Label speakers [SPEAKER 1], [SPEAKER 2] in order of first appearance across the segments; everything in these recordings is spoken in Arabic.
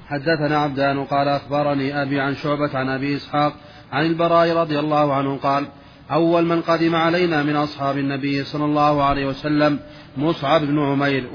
[SPEAKER 1] حدثنا عبدان قال أخبرني أبي عن شعبة عن أبي إسحاق عن البراء رضي الله عنه قال أول من قدم علينا من أصحاب النبي صلى الله عليه وسلم مصعب بن عمير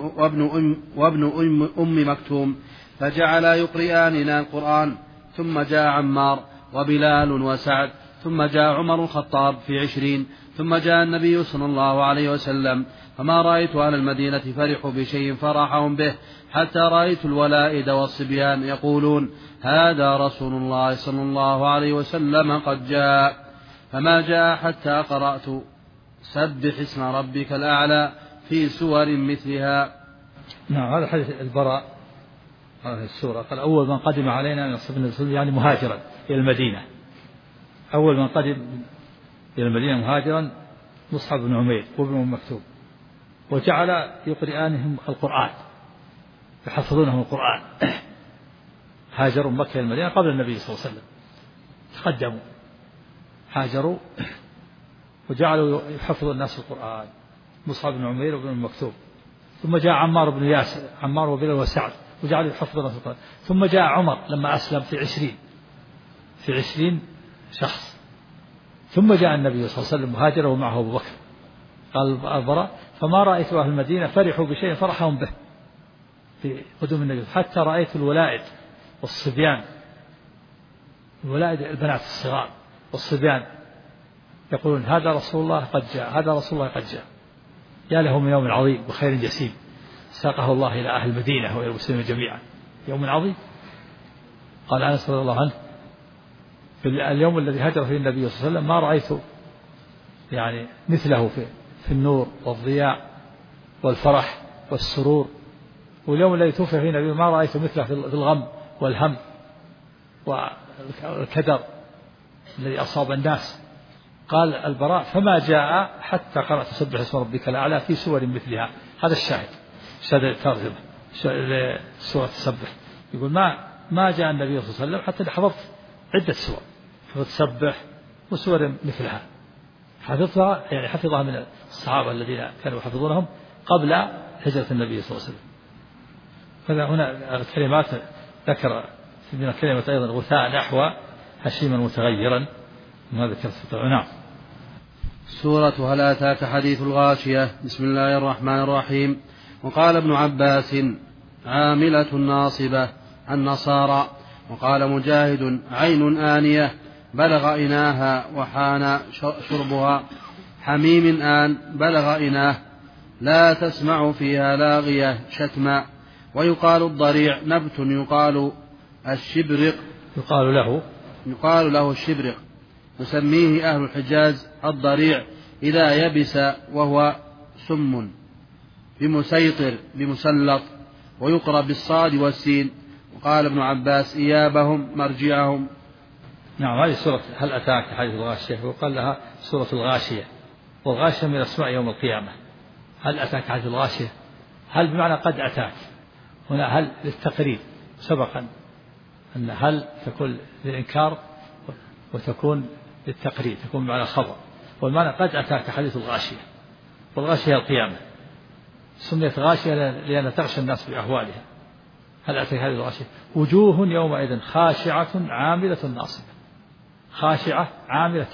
[SPEAKER 1] وابن أم مكتوم، فجعلا يقرئاننا القرآن، ثم جاء عمار وبلال وسعد، ثم جاء عمر الخطاب في 20، ثم جاء النبي صلى الله عليه وسلم، فما رأيت أهل المدينة فرحوا بشيء فرحهم به حتى رأيت الولائد والصبيان يقولون هذا رسول الله صلى الله عليه وسلم قد جاء، فما جاء حتى قرأت سبح اسم ربك الأعلى في سور مثلها.
[SPEAKER 2] نعم، هذا حديث البراء هذه السورة. قال أول من قدم علينا من أصحاب النبي يعني مهاجرا إلى المدينة، أول من قدم إلى المدينة مهاجرا مصعب بن عمير وابن أم مكتوم، وجعل يقرئانهم القرآن، يحفظونهم القرآن. هاجروا مكة إلى المدينة قبل النبي صلى الله عليه وسلم، تقدموا هاجروا وجعلوا يحفظوا الناس القرآن، مصعب بن عمير وابن أم مكتوم. ثم جاء عمار بن ياسر، عمار وبلال وسعد، وجعلوا يحفظوا الناس القرآن. ثم جاء عمر لما أسلم في 20 شخص. ثم جاء النبي صلى الله عليه وسلم مهاجرا ومعه أبو بكر. قال البراء فما رأيت أهل المدينة فرحوا بشيء فرحهم به في قدوم النبي حتى رأيت الولائد والصبيان، الولائد البنات الصغار والصبيان يقولون هذا رسول الله قد جاء، هذا رسول الله قد جاء. يا له من يوم عظيم وخير جسيم ساقه الله إلى أهل المدينة وإلى المسلمين جميعا، يوم عظيم. قال أنس رضي الله عنه في اليوم الذي هاجر فيه النبي صلى الله عليه وسلم ما رأيت يعني مثله في النور والضياء والفرح والسرور، واليوم الذي توفي فيه النبي ما رأيت مثله في الغم والهم والكدر الذي أصاب الناس. قال البراء فما جاء حتى قرأت سبح اسم ربك الأعلى في سور مثلها. هذا الشاهد الترجمة سورة سبح. يقول ما جاء النبي صلى الله عليه وسلم حتى حفظت عدة سور، حفظت سبح وسور مثلها، حفظها يعني حفظها من الصحابة الذين كانوا يحفظونهم قبل هجرة النبي صلى الله عليه وسلم. فهذا هنا الكلمات ذكر من كلمة أيضا غثاء نحو هشيما متغيرا، هذا كرة. نعم.
[SPEAKER 1] سورة هل أتاك حديث الغاشية. بسم الله الرحمن الرحيم. وقال ابن عباس عاملة ناصبة النصارى. وقال مجاهد عين آنية بلغ إناها وحان شربها، حميم آن بلغ إناه لا تسمع فيها لاغية شتما. ويقال الضريع نبت يقال الشبرق، يقال له الشبرق، يسميه أهل الحجاز الضريع إذا يبس، وهو سم بمسيطر بمسلط، ويقرأ بالصاد والسين. وقال ابن عباس إيابهم مرجعهم.
[SPEAKER 2] نعم، هذه سورة هل أتاك حديث الغاشية، وقال لها سورة الغاشية، والغاشية من أسماء يوم القيامة. هل أتاك حديث الغاشية، هل بمعنى قد أتاك، هنا هل للتقريب، سبقا أن هل تكون للإنكار وتكون للتقريب، تكون بمعنى خبر، والمعنى قد أتاك حديث الغاشية، والغاشية القيامة. سميت غاشية لأن تغشى الناس بأهوالها. هل أتاك حديث الغاشية، وجوه يومئذ خاشعة عاملة ناصبة. خاشعة عاملة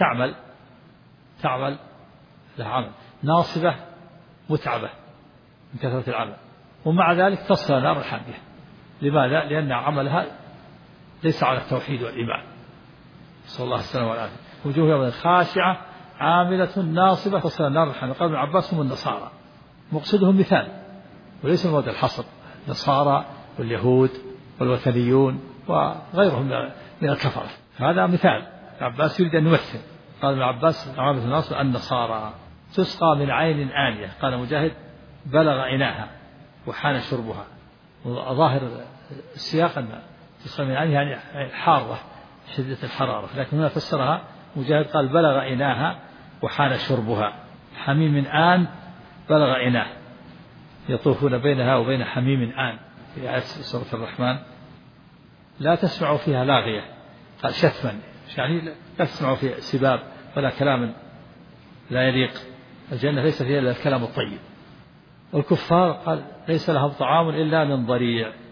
[SPEAKER 2] تعمل لها عمل، ناصبة متعبة من كثرة العمل، ومع ذلك تصل نار حامية. لماذا؟ لأن عملها ليس على التوحيد والإيمان. صلى الله عليه وسلم والعافية. وجوه يومئذ خاشعة عاملة ناصبة تصل نار حامية. قال ابن عباس هم النصارى، مقصدهم مثال وليس المراد الحصر، النصارى واليهود والوثنيون وغيرهم من الكفرة، هذا مثال. ابن عباس يريد أن يمثل. قال ابن عباس عاملة الناصبة النصارى تسقى من عين آنية. قال مجاهد بلغ إناها وحان شربها. ظاهر السياق أن تسقى من عين يعني حارة شدة الحرارة، لكن هنا فسرها مجاهد قال بلغ إناها وحان شربها. حميم آن بلغ إناه، يطوفون بينها وبين حميم آن في آية سورة الرحمن. لا تسمع فيها لاغية، قال شتما يعني لا تسمع فيها سباب ولا كلام لا يليق. الجنة ليس فيها إلا الكلام الطيب. والكفار قال ليس لهم طعام إلا من ضريع،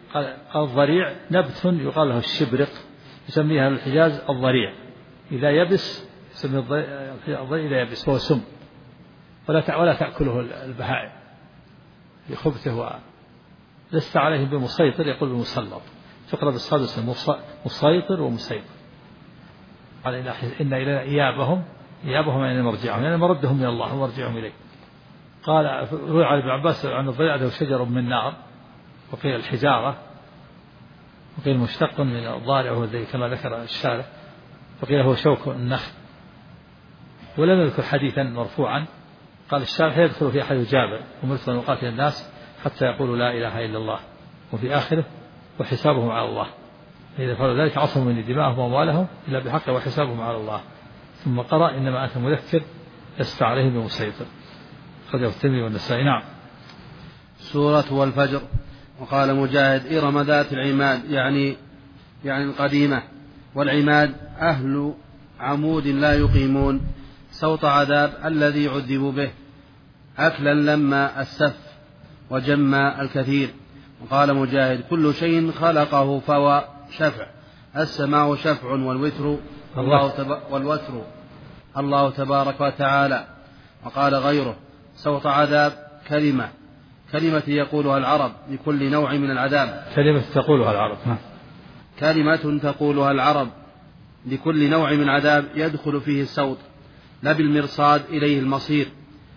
[SPEAKER 2] قال الضريع نبت يقال له الشبرق، يسميها الحجاز الضريع، إذا يبس يسميه الضريع إذا يبس، هو سم ولا تأكله البهائم لخبثه، لست عليهم بمسيطر، يقول بمسلط، تقرأ بالصاد مسيطر ومسيطر. قال إن إلينا إيابهم يعني مرجعهم، يعني مردهم من الله ومرجعهم إليه. قال روي عن ابن عباس عن الضريع له شجر من نار، وقيل الحجارة، وقيل مشتق من الضارع وهو كما ذكر الشارح، وقيل هو شوك النخل. ولم يذكر حديثا مرفوعا. قال الشارح يدخل في حديث جابر أمرت أن أقاتل الناس حتى يقولوا لا إله إلا الله، وفي آخره وحسابهم على الله، إذا فعلوا ذلك عصموا من دماءهم وأموالهم إلا بحق وحسابهم على الله. ثم قرأ إنما أنت مذكر لست عليهم بمسيطر، خرجه الترمذي والنسائي. نعم.
[SPEAKER 1] سورة والفجر. وقال مجاهد إرم ذات العماد يعني القديمة، والعماد أهل عمود لا يقيمون، صوت عذاب الذي عذبوا به، أكلا لما السف وجما الكثير. وقال مجاهد كل شيء خلقه فهو شفع، السماء شفع والوتر الله تبارك وتعالى. وقال غيره صوت عذاب كلمة يقولها العرب لكل نوع من العذاب،
[SPEAKER 2] كلمة تقولها العرب
[SPEAKER 1] لكل نوع من عذاب يدخل فيه الصوت، لا بالمرصاد إليه المصير.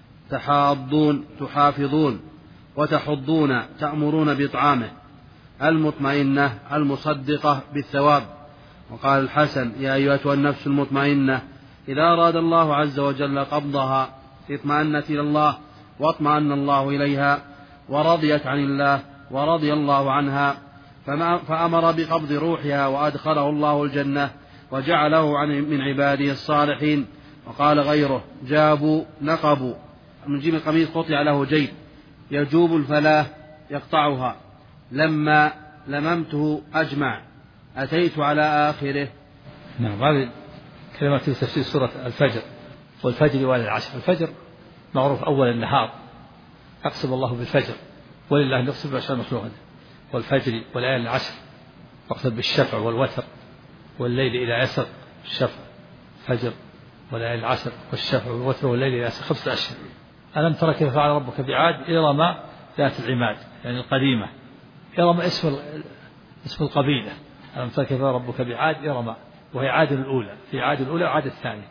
[SPEAKER 1] تحافظون وتحضون تأمرون بإطعامه، المطمئنة المصدقة بالثواب. وقال الحسن يا أيها النفس المطمئنة إذا أراد الله عز وجل قبضها اطمأنت إلى الله واطمأن الله إليها، ورضيت عن الله ورضي الله عنها، فأمر بقبض روحها وأدخله الله الجنة وجعله من عباده الصالحين. وقال غيره نقبوا من جيب القميص قطع له جيب، يجوب الفلاة يقطعها، لما لممته أجمع أتيت على آخره.
[SPEAKER 2] نعم. هذه كلمة في تفسير سورة الفجر، والفجر والعشر. الفجر معروف أول النهار، أقسم الله بالفجر ولله نقسم بالعشر مخلوقا، والفجر والليالي العشر، واقسم بالشفع والوتر والليل إذا يسر، الشفع فجر والليالي العشر والشفع والوتر والليل إذا يسر، 5 أشهر. ألم تر كيف فعل ربك بعاد إرم ذات العماد يعني القديمة. إرم اسم القبيلة. ألم تر كيف فعل ربك بعاد إرم، وهي عاد الأولى، في عاد الأولى وعاد الثانية.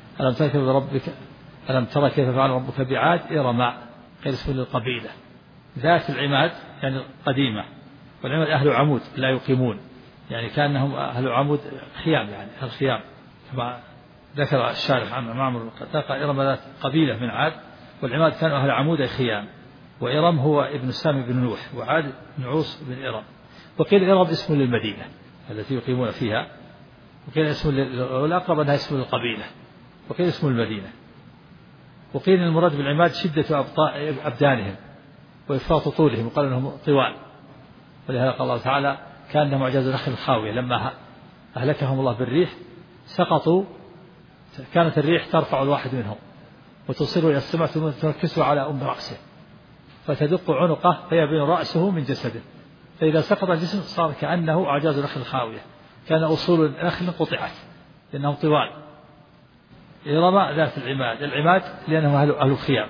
[SPEAKER 2] ألم تر كيف فعل ربك بعاد إرم، غير اسم للقبيلة. ذات العماد يعني القديمة، والعماد أهل عمود لا يقيمون، يعني كأنهم أهل عمود خيام، يعني أهل خيام، كما ذكر الشارح عن معمر القتاقة. إرم ذات قبيلة من عاد، والعماد كانوا أهل عمود خيام. وإرم هو ابن سامي بن نوح، وعاد بن عوص بن إرم. وقيل إرم اسم للمدينة التي يقيمون فيها، وقيل اسم والأقرب أنها اسم للقبيلة، وقيل اسم المدينة. وقيل المراد بالعماد شدة أبدانهم وإفراط طولهم، وقال أنهم طوال، ولهذا قال الله تعالى كأنهم أعجاز نخل خاوية، لما أهلكهم الله بالريح سقطوا، كانت الريح ترفع الواحد منهم وتصير إلى السماء ثم تركسه على رأسه فتدق عنقه فيبين رأسه من جسده، فإذا سقط الجسم صار كأنه أعجاز نخل خاوية، كان أصول النخل قطعت لأنهم طوال. إرم ذات العماد لأنهم أهل خيام.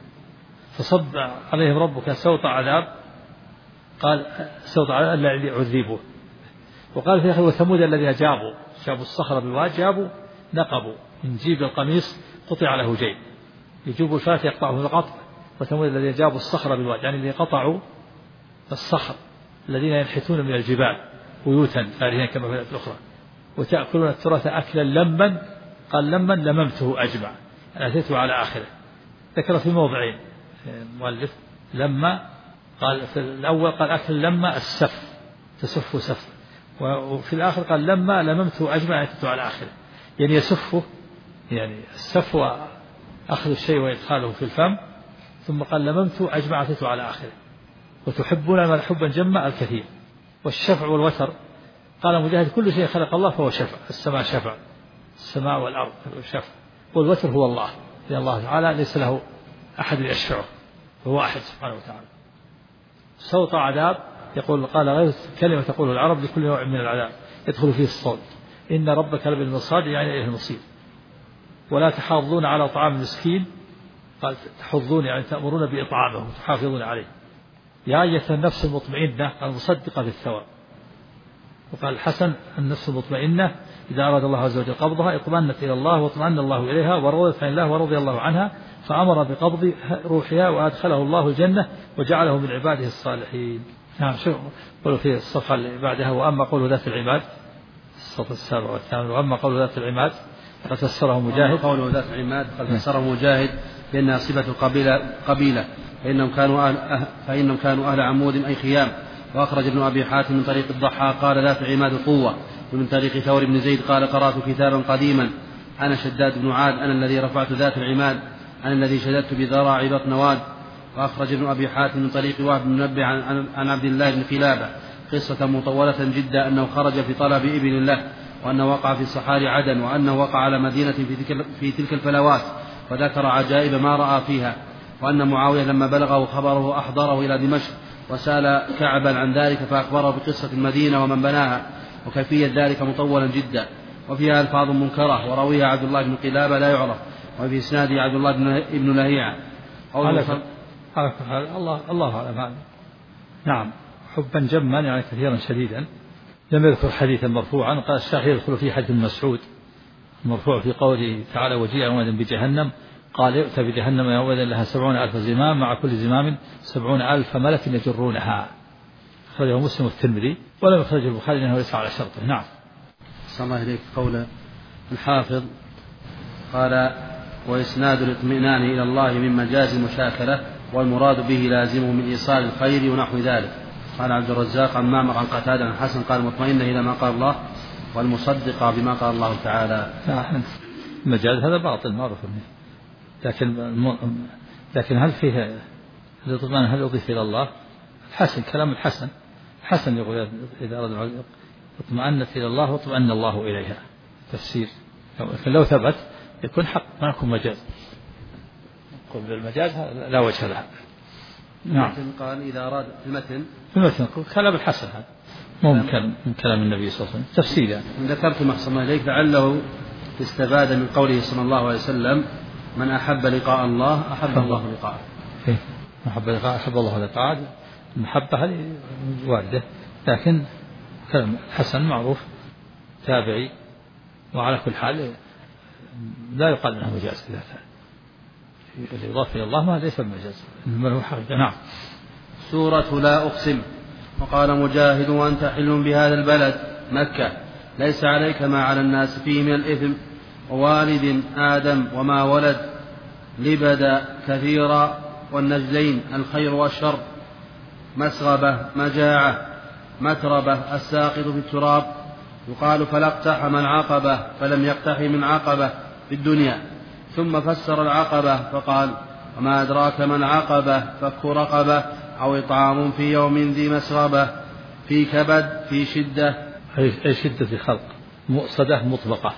[SPEAKER 2] فصب عليهم ربك صوت عذاب، قال صوت عذاب الذي عذبوا. وقال في آخر وثمود الذين جابوا الصخر بالواد، جابوا نقبوا من جيب القميص قطع له جيب، يجوب الفلاة يقطعه بالقطع. وثمود الذين جابوا الصخر بالواد يعني الذين قطعوا الصخر، الذين ينحتون من الجبال بيوتا فارهين كما في الآية الأخرى. وتأكلون التراث أكلا لما، قال لما لممته أجمع، أنا أتيته على آخره. ذكر في موضعين المؤلف لما، قال في الأول قال أكل لما السف تسف سف، وفي الآخر قال لما لممته أجمع أتيته على آخره، يعني يسفه، يعني السف أخذ الشيء وإدخاله في الفم، ثم قال لممته أجمع أتيته على آخره. وتحبون المال حبا جما الكثير. والشفع والوتر قال مجاهد كل شيء خلق الله فهو شفع، السماء شفع، السماء والأرض شفع. والوتر هو الله، لأن الله تعالى ليس له أحد يشفعه، هو واحد سبحانه وتعالى. صوت عذاب قال غير كلمة تقول العرب لكل نوع من العذاب يدخل فيه الصوت إن ربك لبالمرصاد يعني إليه المصير. ولا تحاضون على طعام المسكين قال تحضون يعني تأمرون بإطعامه وتحافظون عليه. يا أيتها النفس المطمئنة المصدقة بالثواب. وقال الحسن النفس المطمئنة إذا أراد الله عز وجل قبضها اطمأنت إلى الله واطمأن الله إليها ورضت عن الله ورضي الله عنها فأمر بقبض روحها وأدخله الله الجنة وجعله من عباده الصالحين. نعم شو قولوا في الصفحة اللي بعدها وأما قول ذات العماد الصف 7 والثامن وأما قول ذات العماد قد فسره مجاهد
[SPEAKER 1] قوله ذات العماد قد فسره مجاهد بأنها صفة قبيلة فإنهم كانوا أهل عمود أي خيام. وأخرج ابن أبي حاتم من طريق الضحى قال ذات العماد القوة. ومن طريق ثور بن زيد قال قرأت كتابا قديما أنا شداد بن عاد أنا الذي رفعت ذات العماد أنا الذي شددت بذراع بطن واد. وأخرج ابن أبي حاتم من طريق وهب بن منبه عن عبد الله بن خلابة قصة مطولة جدا أنه خرج في طلب إبل له وأنه وقع في صحاري عدن وأنه وقع على مدينة في تلك الفلوات وذكر عجائب ما رأى فيها. وأن معاوية لما بلغه خبره أحضره إلى دمشق وسأل كعبا عن ذلك فأخبره بقصة المدينة ومن بناها وكيفية ذلك مطولا جدا وفيها ألفاظ منكرة ورويها عبد الله بن قلابة لا يعرف وفي إسناده عبد الله بن لهيعة.
[SPEAKER 2] الله أعلم. نعم حبا جما يعني كثيرا شديدا. لم يذكر حديثا مرفوعا. قال الشيخ يدخل في حديث مسعود مرفوع في قوله تعالى وجيء يومئذ بجهنم قال يؤتى بجهنم يومئذ لها 70,000 زمام مع كل زمام 70,000 ملك يجرونها. أخرجه مسلم والترمذي ولم يخرجه البخاري لأنه ليس على شرطه. نعم.
[SPEAKER 1] صلى الله عليك. قول الحافظ قال وإسناد الاطمئنان إلى الله من مجاز المشاكلة والمراد به لازمه من إيصال الخير ونحو ذلك. قال عبد الرزاق عن معمر عن قتادة عن حسن قال مطمئنة إلى ما قال الله والمصدقة بما قال الله تعالى.
[SPEAKER 2] المجاز هذا باطل معروف لكن هل فيه الاطمئنان هل يضيف إلى الله؟ الحسن كلام الحسن يقول إذا أراد اطمأنت إلى الله واطمأن الله إليها تفسير. لكن لو ثبت يكون حق ما يكون مجاز. قل بالمجاز لا وجه لها.
[SPEAKER 1] نعم. قال إذا أراد في
[SPEAKER 2] المتن كلام الحسن هذا ممكن من كلام النبي صلى الله عليه وسلم تفسير يعني.
[SPEAKER 1] ذكرت محصن إليك لعله استفاد من قوله صلى الله عليه وسلم من أحب لقاء الله أحب الله لقاءه.
[SPEAKER 2] محب لقاء أحب الله لقاءه. المحبة هذه واردة لكن كلام الحسن معروف تابعي وعلى كل حال لا يقال انه مجاز اذا كان يضاف الى الله ما ليس بمجاز انما هو حقيقه. نعم.
[SPEAKER 1] سورة لا أقسم. وقال مجاهد وأنت حل بهذا البلد مكة ليس عليك ما على الناس فيه من الإثم ووالد آدم وما ولد لبد كثيرا والنجلين الخير والشر مسغبة مجاعة متربة الساقط في التراب. يقال فلا اقتحم العقبة فلم يقتحم العقبة في الدنيا. ثم فسر العقبة فقال وما أدراك ما العقبة فك رقبة أو إطعام في يوم ذي مسغبة في كبد في شدة
[SPEAKER 2] أي شدة في خلق مؤصدة مطبقة.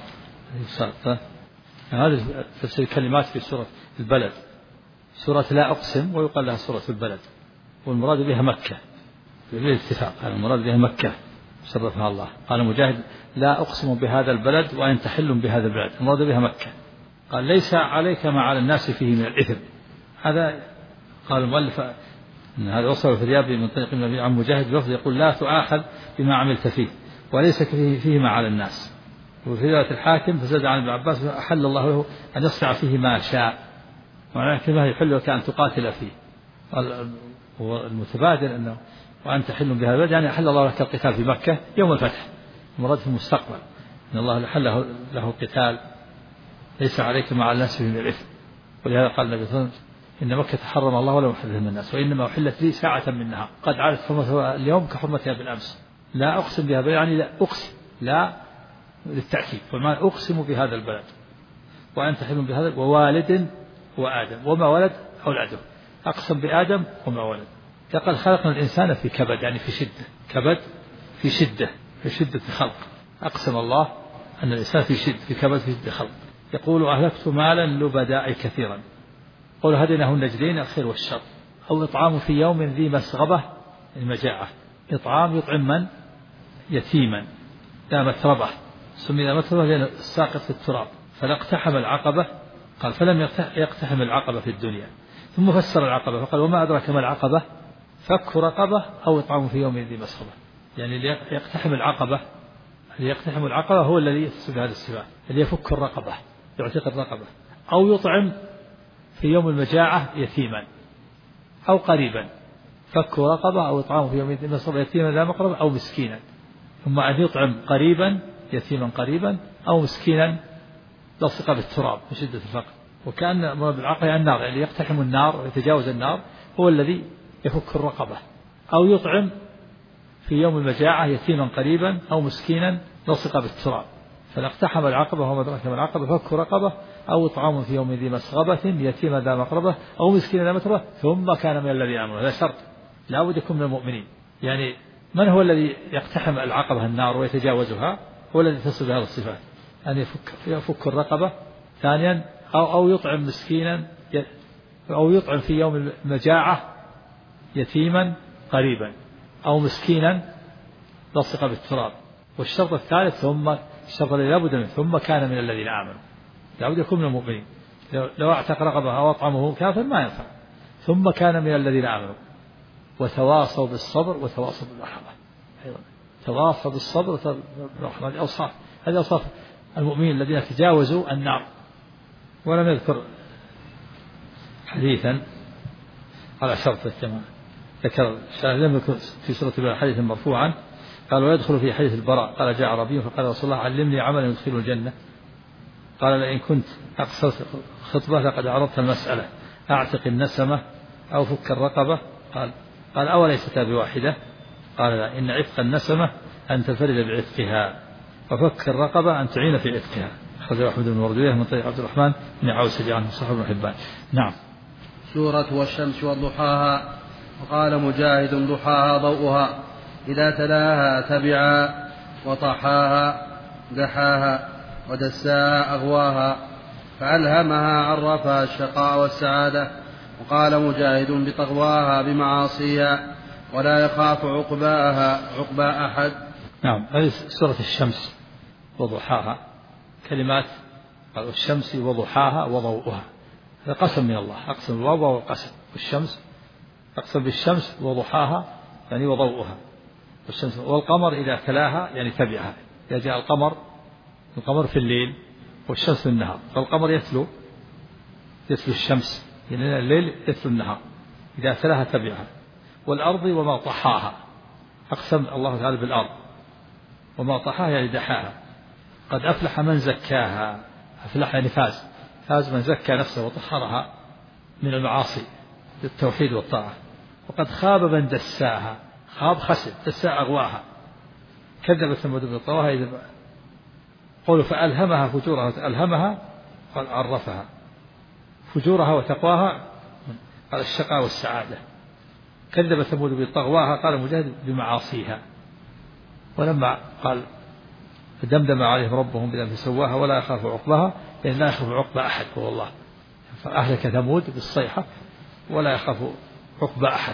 [SPEAKER 2] هذه تفسير الكلمات في سورة البلد. سورة لا أقسم ويقال لها سورة البلد والمراد بها مكة بالاتفاق. المراد بها مكة شرفها الله. قال مجاهد لا أقسم بهذا البلد وأنت حل بهذا البلد المراد بها مكة. قال ليس عليك ما على الناس فيه من الإثم. هذا قال المؤلف إن هذا وصل في الرياض من طريق النبي عن مجاهد بلفظ يقول لا تؤاخذ بما عملت فيه وليس فيه ما على الناس. وفي رواية الحاكم فزاد عن ابن عباس أحل الله له أن يصنع فيه ما شاء ولكن ما يحل لك أن تقاتل فيه. والمتبادل أنه وأنت حل بهذا البلد يعني أحل الله لك القتال في مكة يوم الفتح المراد في المستقبل إن الله حل له القتال ليس عليك مع الناس من الإثم. ولهذا قال النبي صلى الله عليه وسلم إن مكة حرم الله ولا يحرمها من الناس وإنما أحلت لي ساعة منها قد عادت حرمتها اليوم كحرمتها بالأمس. لا أقسم بهذا يعني لا أقسم لا للتأكيد فما أقسم بهذا البلد وأنت حل بهذا ووالد وآدم وما ولد أولاده. أقسم بآدم وما ولد. لقد خلقنا الإنسان في كبد يعني في شدة كبد في شدة خلق. أقسم الله أن الإنسان في كبد في شدة خلق. يقول أهلكت مالا لبدا كثيرا. قل هديناه النجدين الخير والشر أو إطعام في يوم ذي مسغبة المجاعة إطعام يطعم من؟ يتيما ذا متربة، سمي ذا متربة لأن الساقط في التراب، فلا اقتحم العقبة، قال فلم يقتحم العقبة في الدنيا. ثم فسر العقبة فقال وما أدرك ما العقبة؟ فك رقبة أو إطعام في يوم ذي مسغبة. يعني اللي يقتحم العقبة، اللي يقتحم العقبة هو الذي يتصف هذا السباع، اللي يفك الرقبة يعتق الرقبة، أو يطعم في يوم المجاعة يتيما أو قريبا، فك رقبة أو إطعام في يوم ذي مسغبة يتيما ذا مقربة أو مسكينا. ثم أن يطعم قريبا يتيما قريبا أو مسكينا لصق بالتراب من شدة الفقر. وكأن مراد بالعقل النار، يعني يقتحم النار ويتجاوز النار هو الذي يفك الرقبة، أو يطعم في يوم المجاعة يتيما قريبا أو مسكينا لصق بالتراب. فاقتحم العقبة وما أدراك ما العقبة فك رقبة أو إطعام في يوم ذي مسغبة يتيما ذا مقربة أو مسكينا ذا متربة ثم كان من الذين آمنوا. هذا شرط لا بد يكون من المؤمنين. يعني من هو الذي يقتحم العقبة النار ويتجاوزها؟ هو الذي تصل بهذه الصفات، أن يفك الرقبة. ثانيا أو يطعم مسكينا، أو يطعم في يوم المجاعة يتيما قريبا أو مسكينا لصق بالتراب. والشرط الثالث ثم الشرط الذي لا بد منه ثم كان من الذين آمنوا، لا بد يكون من المؤمنين. لو اعتق رقبة أو أطعمه كافر ما ينفع. ثم كان من الذين آمنوا وتواصوا بالصبر وتواصوا بالرحمة. أيضا تواصوا بالصبر وتواصوا بالرحمة، هذه أوصاف المؤمنين الذين تجاوزوا النار. ولم يذكر حديثا على شرط الجماعة، ذكر لم يكن في سورة البقرة حديثا مرفوعا قال ويدخل في حديث البراء قال جاء عربي فقال رسول الله علمني عملا يدخل الجنة. قال لئن كنت أقصرت خطبة لقد عرضت المسألة أعتق النسمة أو فك الرقبة. قال أوليست بواحدة؟ قال لا، إن عتق النسمة أن تنفرد بعتقها وفك الرقبة أن تعين في عتقها. أخرجه أحمد بن وردويه من طريق عبد الرحمن بن عوس عنه صاحب بن حبان. نعم.
[SPEAKER 1] سورة والشمس وضحاها. وقال مجاهد ضحاها ضوءها إذا تلاها تبعا وطحاها دحاها ودساها أغواها فألهمها عرفها الشقاء والسعادة. وقال مجاهد بطغواها بمعاصيها ولا يخاف عقبى أحد.
[SPEAKER 2] نعم. هذه سورة الشمس وضحاها كلمات الشمس وضحاها وضوءها، هذا قسم من الله، أقسم الواو والقسم. والشمس أقسم بالشمس وضحاها يعني وضوءها، والشمس والقمر إذا تلاها يعني تبعها. إذا جاء القمر في الليل والشمس في النهار، فالقمر يتلو الشمس، يعني الليل يتلو النهار، إذا تلاها تبعها. والأرض وما طحاها، أقسم الله تعالى بالأرض وما طحاها يعني دحاها. قد أفلح من زكاها، أفلح يعني فاز من زكى نفسه وطهرها من المعاصي بالتوحيد والطاعة. وقد خاب من دساها، خاب خسر، دساها أغواها. كذبت ثمود بطغواها إذ قولوا فألهمها فجورها وتألهمها قال عرفها فجورها وتقواها قال الشقاء والسعادة. كذب ثمود بطغواها قال مجاهد بمعاصيها. ولما قال فدمدم عليهم ربهم بذنب سواها ولا يخاف عقباها، يعني لا يخاف عقبى أحد هو الله، فأهلك ثمود بالصيحة ولا يخاف عقبى أحد.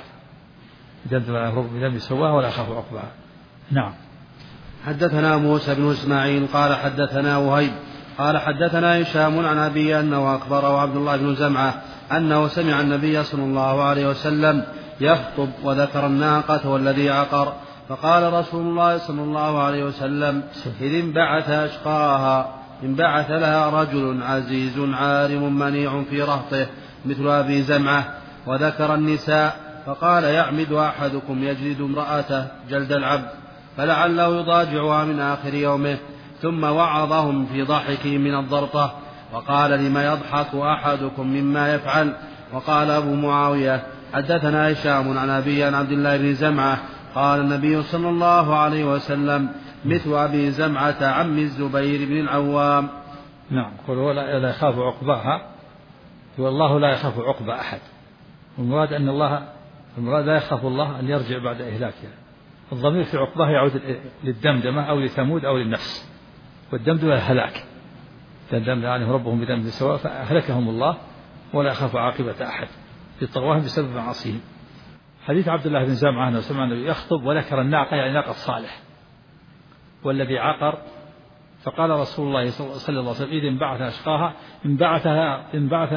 [SPEAKER 2] دمدم عليهم ربهم بذنب سواها ولا يخاف عقباها. نعم.
[SPEAKER 1] حدثنا موسى بن إسماعيل قال حدثنا وهيب قال حدثنا هشام عن أبي أنه أخبره عبد الله بن زمعة أنه سمع النبي صلى الله عليه وسلم يخطب وذكر الناقة والذي عقر، فقال رسول الله صلى الله عليه وسلم إذ انبعث أشقاها انبعث لها رجل عزيز عارم منيع في رهطه مثل أبي زمعة، وذكر النساء فقال يعمد أحدكم يجلد امرأته جلد العبد فلعله يضاجعها من آخر يومه، ثم وعظهم في ضحكه من الضرطة وقال لما يضحك أحدكم مما يفعل. وقال أبو معاوية حدثنا هشام عن أبي عن عبد الله بن زمعة قال النبي صلى الله عليه وسلم مثل أبي زمعة عم الزبير بن العوام.
[SPEAKER 2] نعم. قل هو لا يخاف عقباها، والله لا يخاف عقبى أحد. والمراد أن الله لا يخاف الله أن يرجع بعد إهلاكها. الضمير في عقباه يعود للدمدمة أو لثمود أو للنفس، والدمدمة الهلاك. دمدم عليهم ربهم بذنب سواء فأهلكهم الله ولا يخاف عاقبة أحد لطغواهم بسبب معاصيهم. حديث عبد الله بن زمعة أنه سمع النبي يخطب وذكر الناقة يعني ناقة صالح والذي عقر، فقال رسول الله صلى الله عليه وسلم إذ انبعث أشقاها انبعث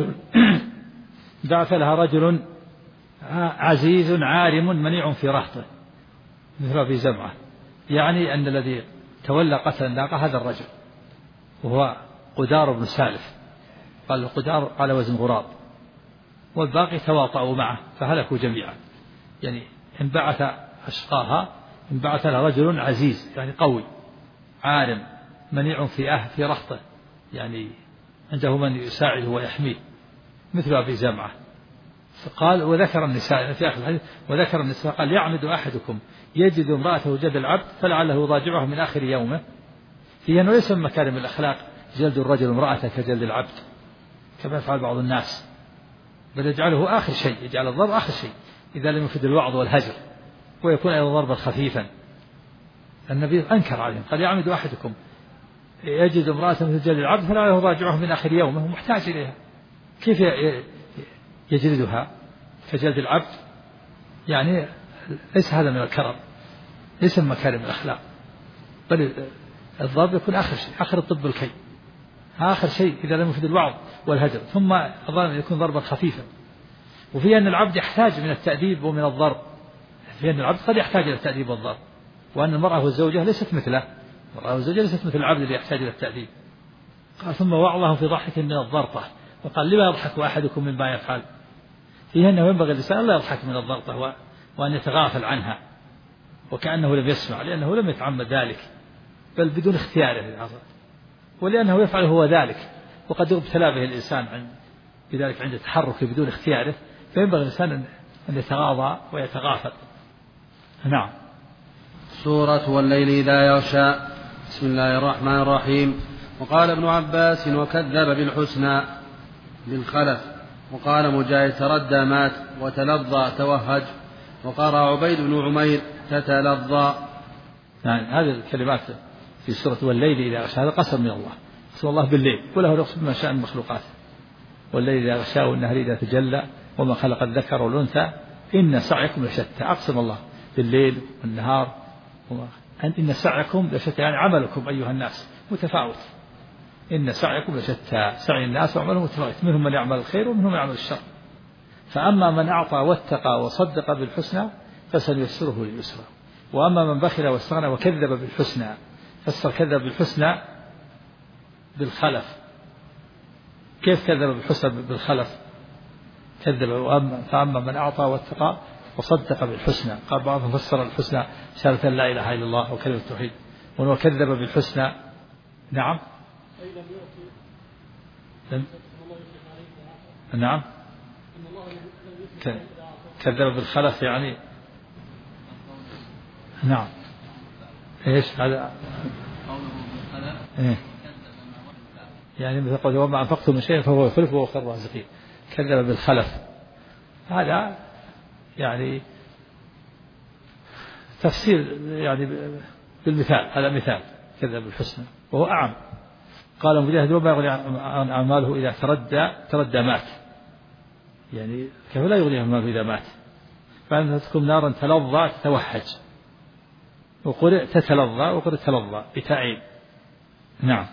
[SPEAKER 2] لها رجل عزيز عارم منيع في رهطه مثل أبي زمعة، يعني أن الذي تولى قتل الناقة هذا الرجل وهو قدار بن سالف، قال القدار على وزن غراب، والباقي تواطؤوا معه فهلكوا جميعا. يعني انبعث أشقاها انبعث لها رجل عزيز يعني قوي عارم منيع في رهطه، يعني عنده من يساعده ويحميه مثل أبي زمعة. فقال وذكر النساء في آخر الحديث وذكر النساء قال يعمد أحدكم يجد امرأته جد العبد فلعله يضاجعها من آخر يومه، في أنه ليس من مكارم الأخلاق جلد الرجل امرأته كجلد العبد كما يفعل بعض الناس، بل يجعله آخر شيء، يجعل الضرب آخر شيء إذا لم يفد الوعظ والهجر، ويكون أيضا ضربا خفيفا. النبي أنكر عليهم قال يعمد أحدكم يجد امرأته مثل جلد العبد فلعله يضاجعها من آخر يومه ومحتاج إليها، كيف يجلدها كجلد العبد؟ يعني ليس هذا من الكرم، ليس من مكارم الأخلاق، بل الضرب يكون آخر شيء، آخر الطب الكي، آخر شيء إذا لم يفد الوعظ والهجر، ثم الضرب يكون ضربا خفيفا. وفي أن العبد يحتاج من التأديب ومن الضرب، في أن العبد قد يحتاج إلى التأديب والضرب، وأن المرأة والزوجة ليست مثله، المرأة والزوجة ليست مثل العبد اللي يحتاج إلى التأديب. قال ثم وعظهم في ضحك من الضرطة، وقال لما يضحك أحدكم مما يفعل، فيه أنه ينبغي الإنسان أن لا يضحك من الضرطة وأن يتغافل عنها وكأنه لم يسمع، لأنه لم يتعمد ذلك بل بدون اختياره، ولأنه يفعل هو ذلك، وقد يبتلى به الإنسان بذلك عند تحركه بدون اختياره، فينبغي الإنسان أن يتغاضى ويتغافل. نعم.
[SPEAKER 1] سورة والليل إذا يغشى. بسم الله الرحمن الرحيم. وقال ابن عباس وكذب بالحسنى بالخلف، وقال مجاهد تردى مات، وتلظى توهج، وقال عبيد بن عمير تتلظى.
[SPEAKER 2] يعني هذه الكلمات في سورة والليل إذا غشى هذا قسم من الله، قسم الله بالليل وله يقصد ما شاء من المخلوقات، والليل إذا غشى والنهار إذا تجلى وما خلق الذكر والأنثى إن سعيكم لشتى، أقسم الله بالليل والنهار إن سعيكم لشتى، يعني عملكم أيها الناس متفاوت، إن سعيكم لشتى، سعي الناس وعملهم متفاوت، منهم من يعمل الخير ومنهم من يعمل الشر، فأما من أعطى واتقى وصدق بالحسنى فسنيسره لليسرى، وأما من بخل واستغنى وكذب بالحسنى، فسر كذب بالحسنى بالخلف. كيف كذب بالحسنى بالخلف؟ كذب فأما من أعطى واتقى وصدق بالحسنى، قال بعضهم فسر الحسنى شهادة لا إله إلا الله وكلمة التوحيد، وكذب بالحسنى. نعم. نعم. كذب بالخلف يعني نعم. ايش هذا؟ إيه؟ يعني مثل قوله وما أنفقتم من شيء فهو يخلف وهو خير الرازقين، كذب بالخلف هذا يعني تفسير يعني بالمثال، هذا مثال كذب بالحسنى وهو أعم. قال مجاهد وما يغني عن أعماله إذا تردى مات، يعني كيف لا يغني عن ماله إذا مات، فأنت تكون نارا تلظى تتوحج، وقرئ تتلظى وقرئ تلظى بتعين. نعم.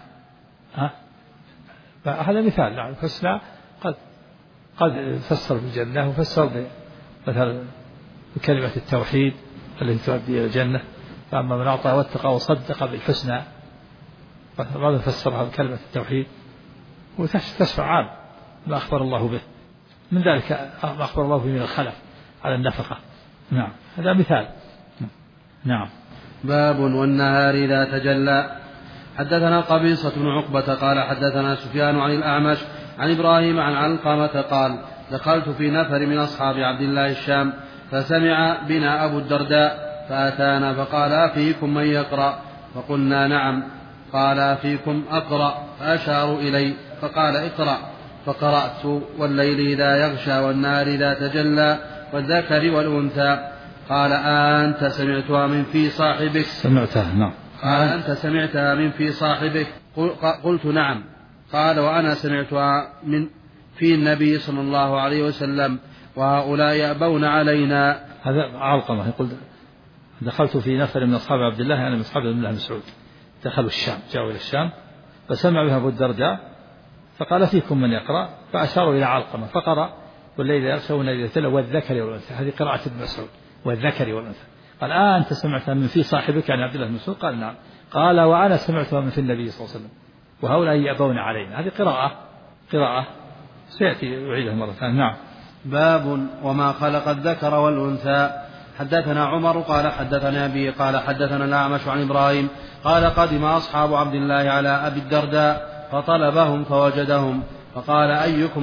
[SPEAKER 2] هذا مثال. نعم. الحسنى قد فسر بالجنة وفسر مثلا بكلمة التوحيد التي تؤدي إلى الجنة، فأما من أعطى واتقى وصدق بالحسنى بعضهم فسرها بكلمة التوحيد، وتشفع عام ما أخبر الله به، من ذلك ما أخبر الله به من الخلف على النفقة. نعم. هذا مثال. نعم.
[SPEAKER 1] باب والنهار إذا تجلى. حدثنا قبيصة بن عقبة قال حدثنا سفيان عن الأعمش عن إبراهيم عن علقمة قال دخلت في نفر من أصحاب عبد الله الشام، فسمع بنا أبو الدرداء فأتانا فقال أفيكم من يقرأ؟ فقلنا نعم. قال أفيكم أقرأ؟ فأشاروا إلي فقال اقرأ، فقرأت والليل إذا يغشى والنهار إذا تجلى والذكر والأنثى. قال أنت سمعتها من في صاحبك؟
[SPEAKER 2] سمعتها. نعم.
[SPEAKER 1] قال أنت سمعتها من في صاحبك؟ قلت نعم. قال وأنا سمعتها من في النبي صلى الله عليه وسلم، وهؤلاء يأبون علينا.
[SPEAKER 2] هذا علقمة يقول دخلت في نفر من أصحاب عبد الله، أنا من أصحاب عبد الله مسعود، دخلوا الشام، جاءوا إلى الشام فسمع بها أبو الدرداء فقال فيكم من يقرأ، فأشاروا إلى علقمة فقرأ والليل يغشى والليل يتلى والذكر والأنثى. هذه قراءة ابن مسعود، والذكر والأنثى. قال أنت سمعتها من في صاحبك يعني عبد الله بن مسعود؟ قال نعم. قال وأنا سمعتها من في النبي صلى الله عليه وسلم وهؤلاء يأبون علينا. هذه قراءة سيأتي يعيدها مرة ثانية. نعم.
[SPEAKER 1] باب وما خلق الذكر والأنثى. حدثنا عمر قال حدثنا أبي قال حدثنا الأعمش عن إبراهيم قال قدم أصحاب عبد الله على أبي الدرداء فطلبهم فوجدهم فقال أيكم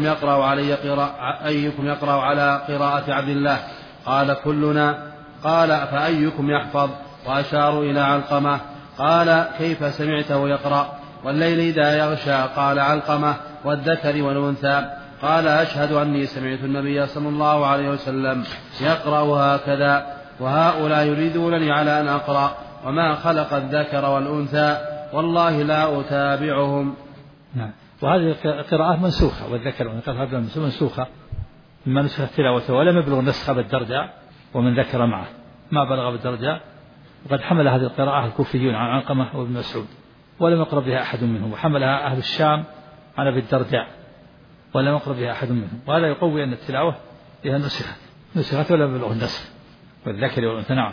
[SPEAKER 1] يقرأ على قراءة عبد الله؟ قال كلنا. قال فأيكم يحفظ؟ وأشاروا إلى علقمة. قال كيف سمعته يقرأ؟ والليل إذا يغشى؟ قال علقمة والذكر والأنثى. قال أشهد أني سمعت النبي صلى الله عليه وسلم يقرأ هكذا وهؤلاء يريدونني على أن أقرأ وما خلق الذكر والأنثى والله لا أتابعهم.
[SPEAKER 2] نعم. وهذه قراءات منسوخة، والذكر والأنثى منسوخة مما نسخت تلاوته ولم يبلغ نسخ بالدرداء ومن ذكر معه ما بلغ بالدرداء. وقد حمل هذه القراءة الكوفيون عن علقمة وابن مسعود ولم يقرأ بها أحد منهم، وحملها أهل الشام عن أبي الدرداء ولم يقرأ بها أحد منهم. وهذا يقوي أن التلاوة بها نسخت ولم يبلغ النسخ والذكر والأنثى. نعم.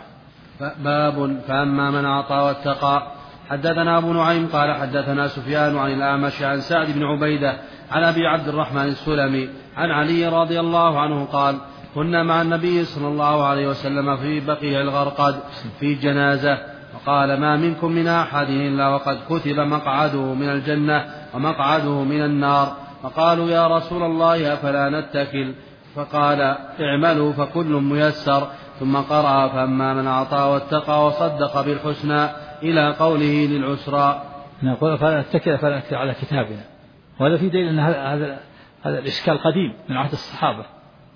[SPEAKER 1] باب فأما من أعطى واتقى. حدثنا أبو نعيم قال حدثنا سفيان عن الأعمش عن سعد بن عبيدة عن أبي عبد الرحمن السلمي عن علي رضي الله عنه قال كنا مع النبي صلى الله عليه وسلم في بقيع الغرقد في جنازة وقال ما منكم من أحد إلا وقد كتب مقعده من الجنة ومقعده من النار. فقالوا يا رسول الله أفلا نتكل؟ فقال اعملوا فكل ميسر. ثم قرأ فأما من أعطى واتقى وصدق بالحسنى إلى قوله للعسرى.
[SPEAKER 2] نقول فلا نتكل على كتابنا. وهذا في دليل أن هذا الإشكال قديم من عهد الصحابة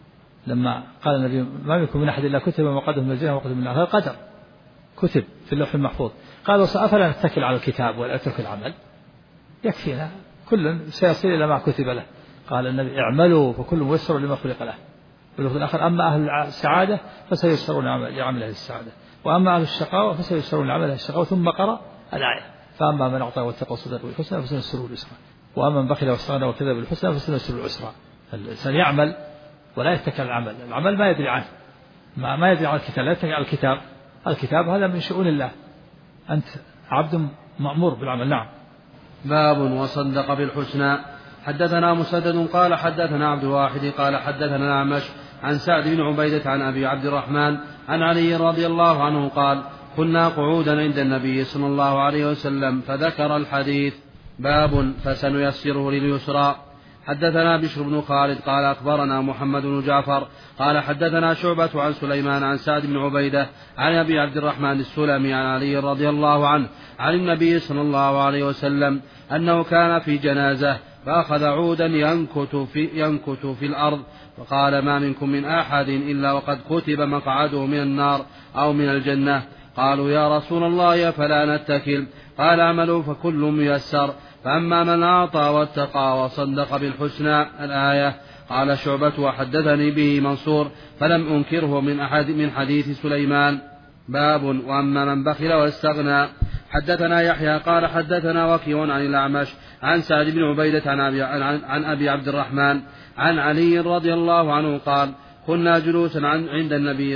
[SPEAKER 2] لما قال النبي ما منكم من أحد إلا كتب مقعده من الجنة ومقعده من النار. هذا قدر كتب في اللوح المحفوظ. قالوا أفلا نتكل على الكتاب ولا نترك العمل؟ يكفينا كل سيصل إلى ما كتب له. قال النبي اعملوا فكل ميسر لما خلق له. واللفظ الآخر أما أهل السعادة فسيسرون لعمل أهل السعادة وأما أهل الشقاوة فسيسرون لعمل أهل الشقاوة. ثم قرأ الآية فأما من أعطى واتقى وصدق بالحسنى فسنيسره لليسرى وأما من بخل واستغنى وكذب بالحسنى فسنيسره للعسرى. الإنسان يعمل ولا يتكل على العمل ما يدري عنه ما يدري عن الكتاب، لا يتكل على الكتاب هذا من شؤون الله، أنت عبد مأمور بالعمل. نعم.
[SPEAKER 1] باب وصدق بالحسنى. حدثنا مسدد قال حدثنا عبد الواحد قال حدثنا الأعمش عن سعد بن عبيدة عن أبي عبد الرحمن عن علي رضي الله عنه قال كنا قعودا عند النبي صلى الله عليه وسلم فذكر الحديث. باب فسنيسره لليسرى. حدثنا بشر بن خالد قال أخبرنا محمد بن جعفر قال حدثنا شعبة عن سليمان عن سعد بن عبيدة عن أبي عبد الرحمن السلمي عن علي رضي الله عنه عن النبي صلى الله عليه وسلم أنه كان في جنازة فأخذ عودا ينكت في الأرض فقال ما منكم من أحد إلا وقد كتب مقعده من النار أو من الجنة. قالوا يا رسول الله فلا نتكل؟ قال اعملوا فكل ميسر. فأما من أعطى واتقى وصدق بالحسنى الآية. قال شعبة وحدثني به منصور فلم أنكره من حديث سليمان. باب وأما من بخل واستغنى. حدثنا يحيى قال حدثنا وكيع عن الأعمش عن سعد بن عبيدة عن أبي عبد الرحمن عن علي رضي الله عنه قال كنا جلوسا عند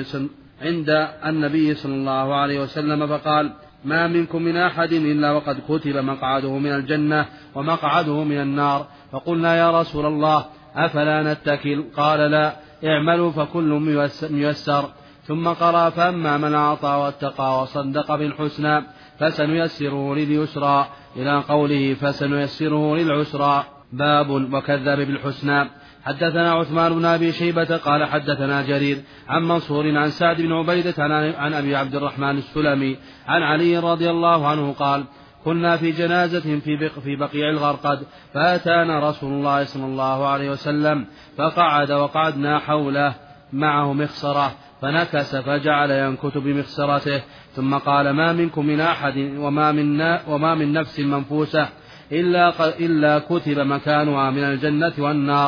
[SPEAKER 1] النبي صلى الله عليه وسلم فقال ما منكم من أحد إلا وقد كتب مقعده من الجنة ومقعده من النار. فقلنا يا رسول الله أفلا نتكل؟ قال لا اعملوا فكل ميسر. ثم قرأ فأما من أعطى واتقى وصدق بالحسنى فسنيسره لليسرى إلى قوله فسنيسره للعسرى. باب وكذب بالحسنى. حدثنا عثمان بن أبي شيبة قال حدثنا جرير عن منصور عن سعد بن عبيدة عن أبي عبد الرحمن السلمي عن علي رضي الله عنه قال كنا في جنازة في بقيع الغرقد فأتانا رسول الله صلى الله عليه وسلم فقعد وقعدنا حوله معه مخصرة فنكس فجعل ينكت بمخصرته ثم قال ما منكم من أحد وما من نفس منفوسة إلا كتب مكانها من الجنة والنار.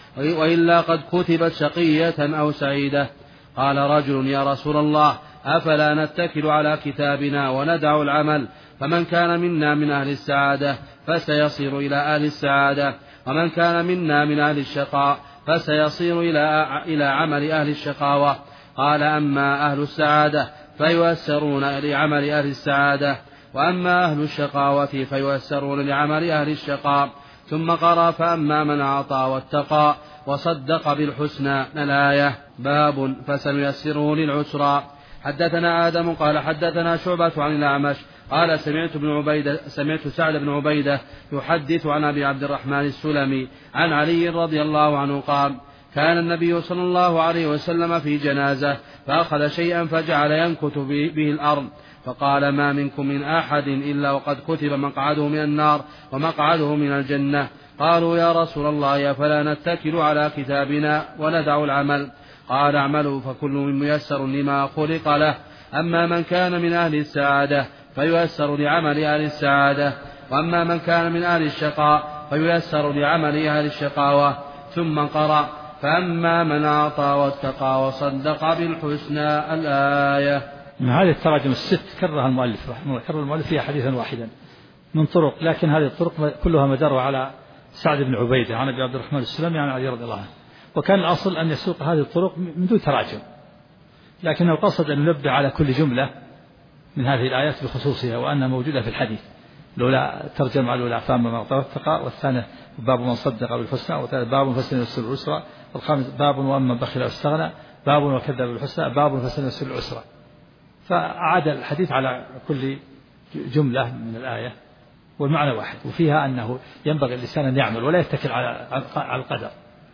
[SPEAKER 1] وإلا قد كتبت شقية أو سعيدة. قال رجل: يا رسول الله، أفلا نتكل على كتابنا وندع العمل؟ فمن كان منا من أهل السعادة فسيصير إلى أهل السعادة، ومن كان منا من أهل الشقاء فسيصير إلى عمل أهل الشقاوة. قال: أما أهل السعادة فيؤسرون لعمل أهل السعادة، وأما أهل الشقاوة فيؤسرون لعمل أهل الشقاء. ثم قرأ: فأما من أعطى واتقى وصدق بالحسنى الآية. باب فسنيسره للعسرى. حدثنا آدم قال حدثنا شعبة عن الأعمش قال سمعت سعد بن عبيدة يحدث عن أبي عبد الرحمن السلمي عن علي رضي الله عنه قال: كان النبي صلى الله عليه وسلم في جنازة فأخذ شيئا فجعل ينكت به الأرض، فقال: ما منكم من أحد إلا وقد كتب مقعده من النار ومقعده من الجنة. قالوا: يا رسول الله، أفلا نتكل على كتابنا وندع العمل؟ قال: اعملوا فكل ميسر لما خلق له. أما من كان من أهل السعادة فييسر لعمل أهل السعادة، وأما من كان من أهل الشقاء فييسر لعمل أهل الشقاوة. ثم قرأ: فأما من أعطى واتقى وصدق بالحسنى الآية.
[SPEAKER 2] من هذه التراجم الست كرر المؤلف فيها حديثا واحدا من طرق، لكن هذه الطرق كلها مدار على سعد بن عبيدة عن أبي عبد الرحمن السلمي عن علي رضي الله عنه. وكان الأصل أن يسوق هذه الطرق من دون تراجم، لكنه قصد أن ينبه على كل جملة من هذه الآيات بخصوصها وأنها موجودة في الحديث، لولا ترجمة الأولى: فأما من أعطى واتقى، والثانية باب من صدق بالحسنى، والثالث باب فسنيسر العسرى، والخامس باب وأما بخل واستغنى، باب وكذب بالحسنى، باب فسنيسر العسرى. فأعاد الحديث على كل جملة من الآية والمعنى واحد، وفيها أنه ينبغي الإنسان أن يعمل ولا يتكل على القدر،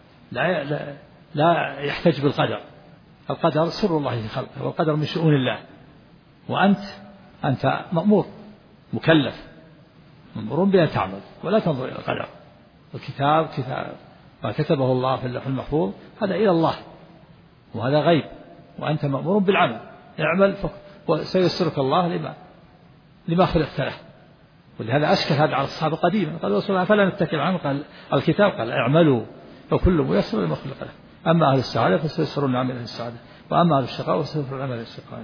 [SPEAKER 2] لا يحتج بالقدر. القدر سر الله في خلقه، والقدر من شؤون الله، وأنت مأمور مكلف مأمور بأن تعمل ولا تنظر إلى القدر. الكتاب ما كتبه الله في اللوح المحفوظ هذا إلى الله، وهذا غيب، وأنت مأمور بالعمل. اعمل وسيسرك الله لما خلقت له. ولهذا أشكل هذا على الصحابة قديما، قال رسول الله: فلا نتكل على قال الكتاب، قال: اعملوا فكل ميسر لما خلق له. أما أهل السعادة فسيسرون لعمل أهل السعادة، وأما أهل الشقاء فسيسرون لعمل أهل الشقاء.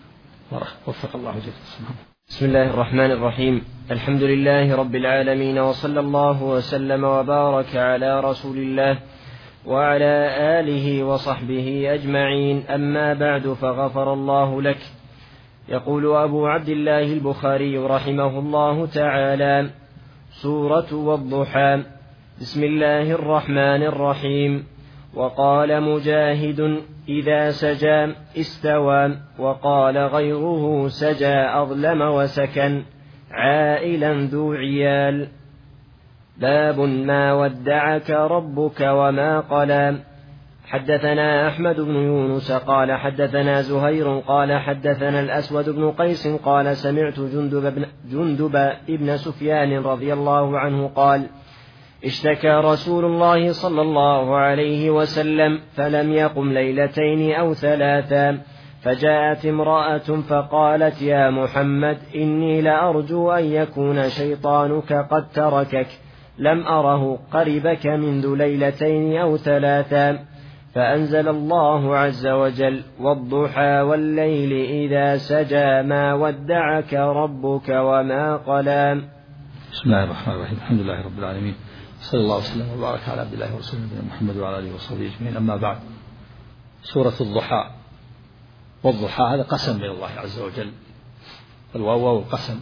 [SPEAKER 2] وفق الله جل.
[SPEAKER 3] بسم الله الرحمن الرحيم. الحمد لله رب العالمين، وصلى الله وسلم وبارك على رسول الله وعلى آله وصحبه أجمعين. أما بعد، فغفر الله لك. يقول أبو عبد الله البخاري رحمه الله تعالى: سورة والضحى. بسم الله الرحمن الرحيم. وقال مجاهد: إذا سجى استوى، وقال غيره: سجى أظلم وسكن، عائلا ذو عيال. باب ما ودعك ربك وما قلى. حدثنا أحمد بن يونس قال حدثنا زهير قال حدثنا الأسود بن قيس قال سمعت جندب ابن سفيان رضي الله عنه قال: اشتكى رسول الله صلى الله عليه وسلم فلم يقم ليلتين أو ثلاثا، فجاءت امرأة فقالت: يا محمد، إني لأرجو أن يكون شيطانك قد تركك، لم أره قربك منذ ليلتين أو ثلاثا. فأنزل الله عز وجل: والضحى والليل إذا سجى، ما ودعك ربك وما قلى.
[SPEAKER 2] بسم الله الرحمن الرحيم. الحمد لله رب العالمين، صلى الله وسلم وبارك على عبد الله ورسوله محمد وعلى آله وصحبه أجمعين. أما بعد. سورة الضحى. والضحى هذا قسم من الله عز وجل، الواو القسم.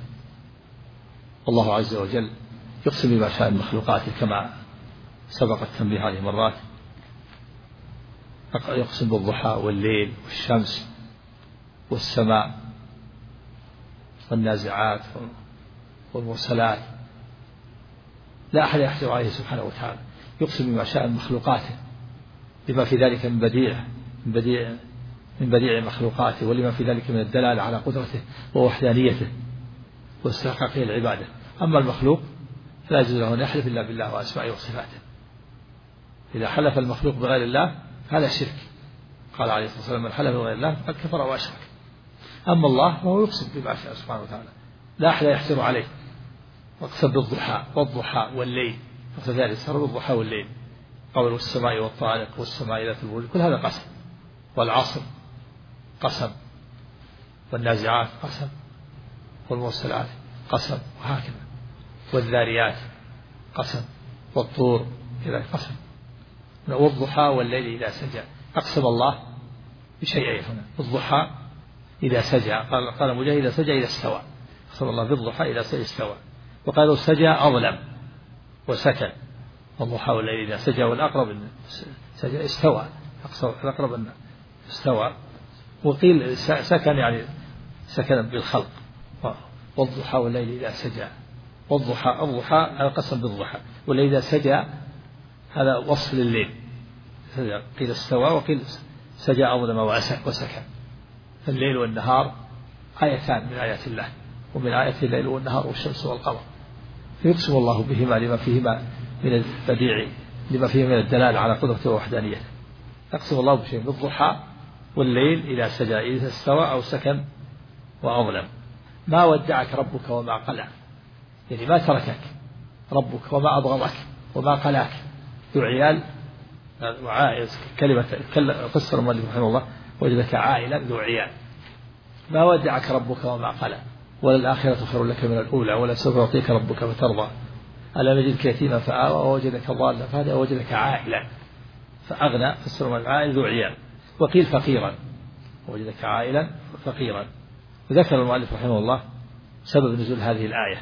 [SPEAKER 2] الله عز وجل يقسم بما شاء من مخلوقاته كما سبق التنبيه هذه مرات. يقسم بالضحى والليل والشمس والسماء والنازعات والمرسلات، لا أحد يحجر عليه سبحانه وتعالى. يقسم بما شاء من مخلوقاته، بما في ذلك من بديع مخلوقاته، ولما في ذلك من الدلالة على قدرته ووحدانيته واستحقاقه العبادة. أما المخلوق فلا يجوز له أن يحلف إلا بالله وأسمائه وصفاته. إذا حلف المخلوق بغير الله هذا شرك، قال عليه الصلاة والسلام: من حلف بغير الله فقد كفر وأشرك. أما الله فهو يقسم بما شاء سبحانه وتعالى، لا أحد يحجر عليه. واقسم بالضحى والضحى والليل، فكذلك صار بالضحى والليل. قول والسماء والطارق والسماء ذات البروج كل هذا قسم، والعصر قسم، والنازعات قسم، والمرسلات قسم، وهكذا، والذاريات قسم، والطور كذا قسم، والضحى والليل إذا سجى. أقسم الله بشيئين هنا، الضحى إذا سجى، قال مجاهد إذا سجى إذا استوى، أقسم الله بالضحى إذا سجى استوى، وقالوا سجى أظلم وسكن، والضحى والليل إذا سجى، والأقرب سجى استوى، الأقرب أن استوى، وقيل سكن يعني سكن بالخلق، والضحى والليل إذا سجى، الضحى القسم بالضحى، والليل إذا سجى هذا وصف لليل، قيل استوى وقيل سجى أظلم وسكن. الليل والنهار آيتان من آيات الله، ومن آيات الليل والنهار والشمس والقمر، فيقسم الله بهما لما فيهما من البديع، لما فيه من الدلالة على قدرته ووحدانيته. يقسم الله بشيء بالضحى والليل إذا سجى إذا استوى أو سكن وأظلم. ما ودعك ربك وما قلع، يعني ما تركك ربك وما أبغضك وما قلاك. ذو عيال وعائل، كلمة قصر المؤلف رحمه الله وجدك عائلا ذو عيال. ما ودعك ربك وما قلع، وللآخرة خير لك من الأولى، ولسوف يعطيك ربك فترضى. ألم يجدك يتيما فآوى ووجدك ضالا فهدى ووجدك عائلا فأغنى، فسر العائل ذو عيال. وقيل فقيرا، ووجدك عائلا فقيرا. وذكر المؤلف رحمه الله سبب نزول هذه الآية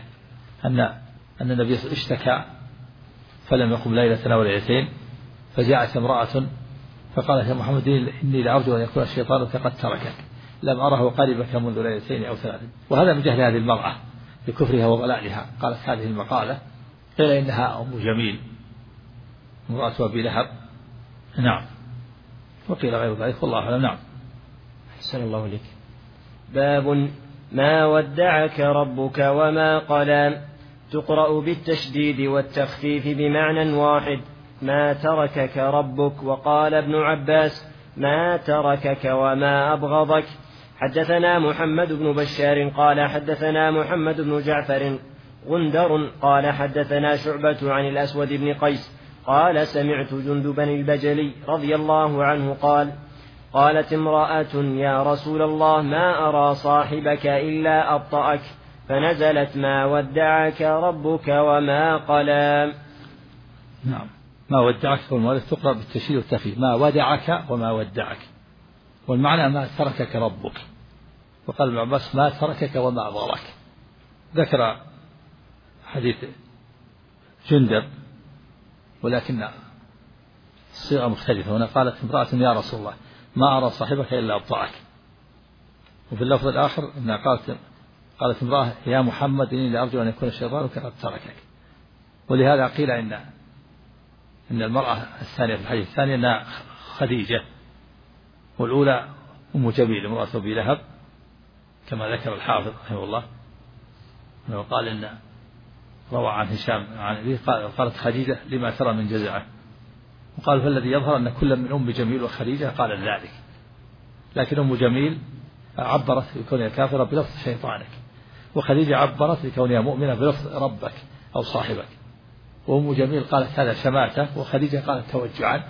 [SPEAKER 2] أن النبي اشتكى فلم يقم ليلة أو ليلتين، فجاءت امرأة فقالت يا محمد إني لأرجو أن يكون الشيطان قد تركك، لم أره قريبك منذ ليلتين أو ثلاث. وهذا من جهل هذه المرأة بكفرها وضلالها. قالت هذه المقالة قيل إنها أم جميل امرأة أبي لهب، نعم، وقيل غير ذلك والله أعلم. نعم.
[SPEAKER 3] أحسن الله لك. باب ما ودعك ربك وما قلى. تقرأ بالتشديد والتخفيف بمعنى واحد، ما تركك ربك. وقال ابن عباس ما تركك وما أبغضك. حدثنا محمد بن بشار قال حدثنا محمد بن جعفر غندر قال حدثنا شعبة عن الأسود بن قيس قال سمعت جندبا البجلي رضي الله عنه قال قالت امرأة يا رسول الله ما أرى صاحبك إلا أبطأك، فنزلت ما ودعك ربك وما قلى.
[SPEAKER 2] نعم. ما ودعك والمؤلف تقرأ بالتشديد والتخفيف، ما ودعك وما ودعك، والمعنى ما تركك ربك. وقال ابن عباس ما تركك وما أبغضك. ذكر حديث جندب ولكن الصيغة مختلفة. هنا قالت امرأة يا رسول الله ما أرى صاحبك إلا أبطأك، وفي اللفظ الآخر إنها قالت امرأة يا محمد إني لأرجو أن يكون الشيطان قد تركك. ولهذا قيل إن المرأة الثانية في الحديث الثاني أنها خديجة، والأولى أم جميل امرأة أبي لهب كما ذكر الحافظ رحمه الله. وقال إن روى عن هشام عن أبيه قالت خديجة لما ترى من جزعه، وقال فالذي يظهر أن كل من أم جميل وخديجة قال ذلك، لكن أم جميل عبرت بكونها كافرة بلفظ شيطانك، وخديجة عبرت بكونها مؤمنة بلفظ ربك أو صاحبك. وأم جميل قالت هذا شماتة، وخديجة قالت توجعا.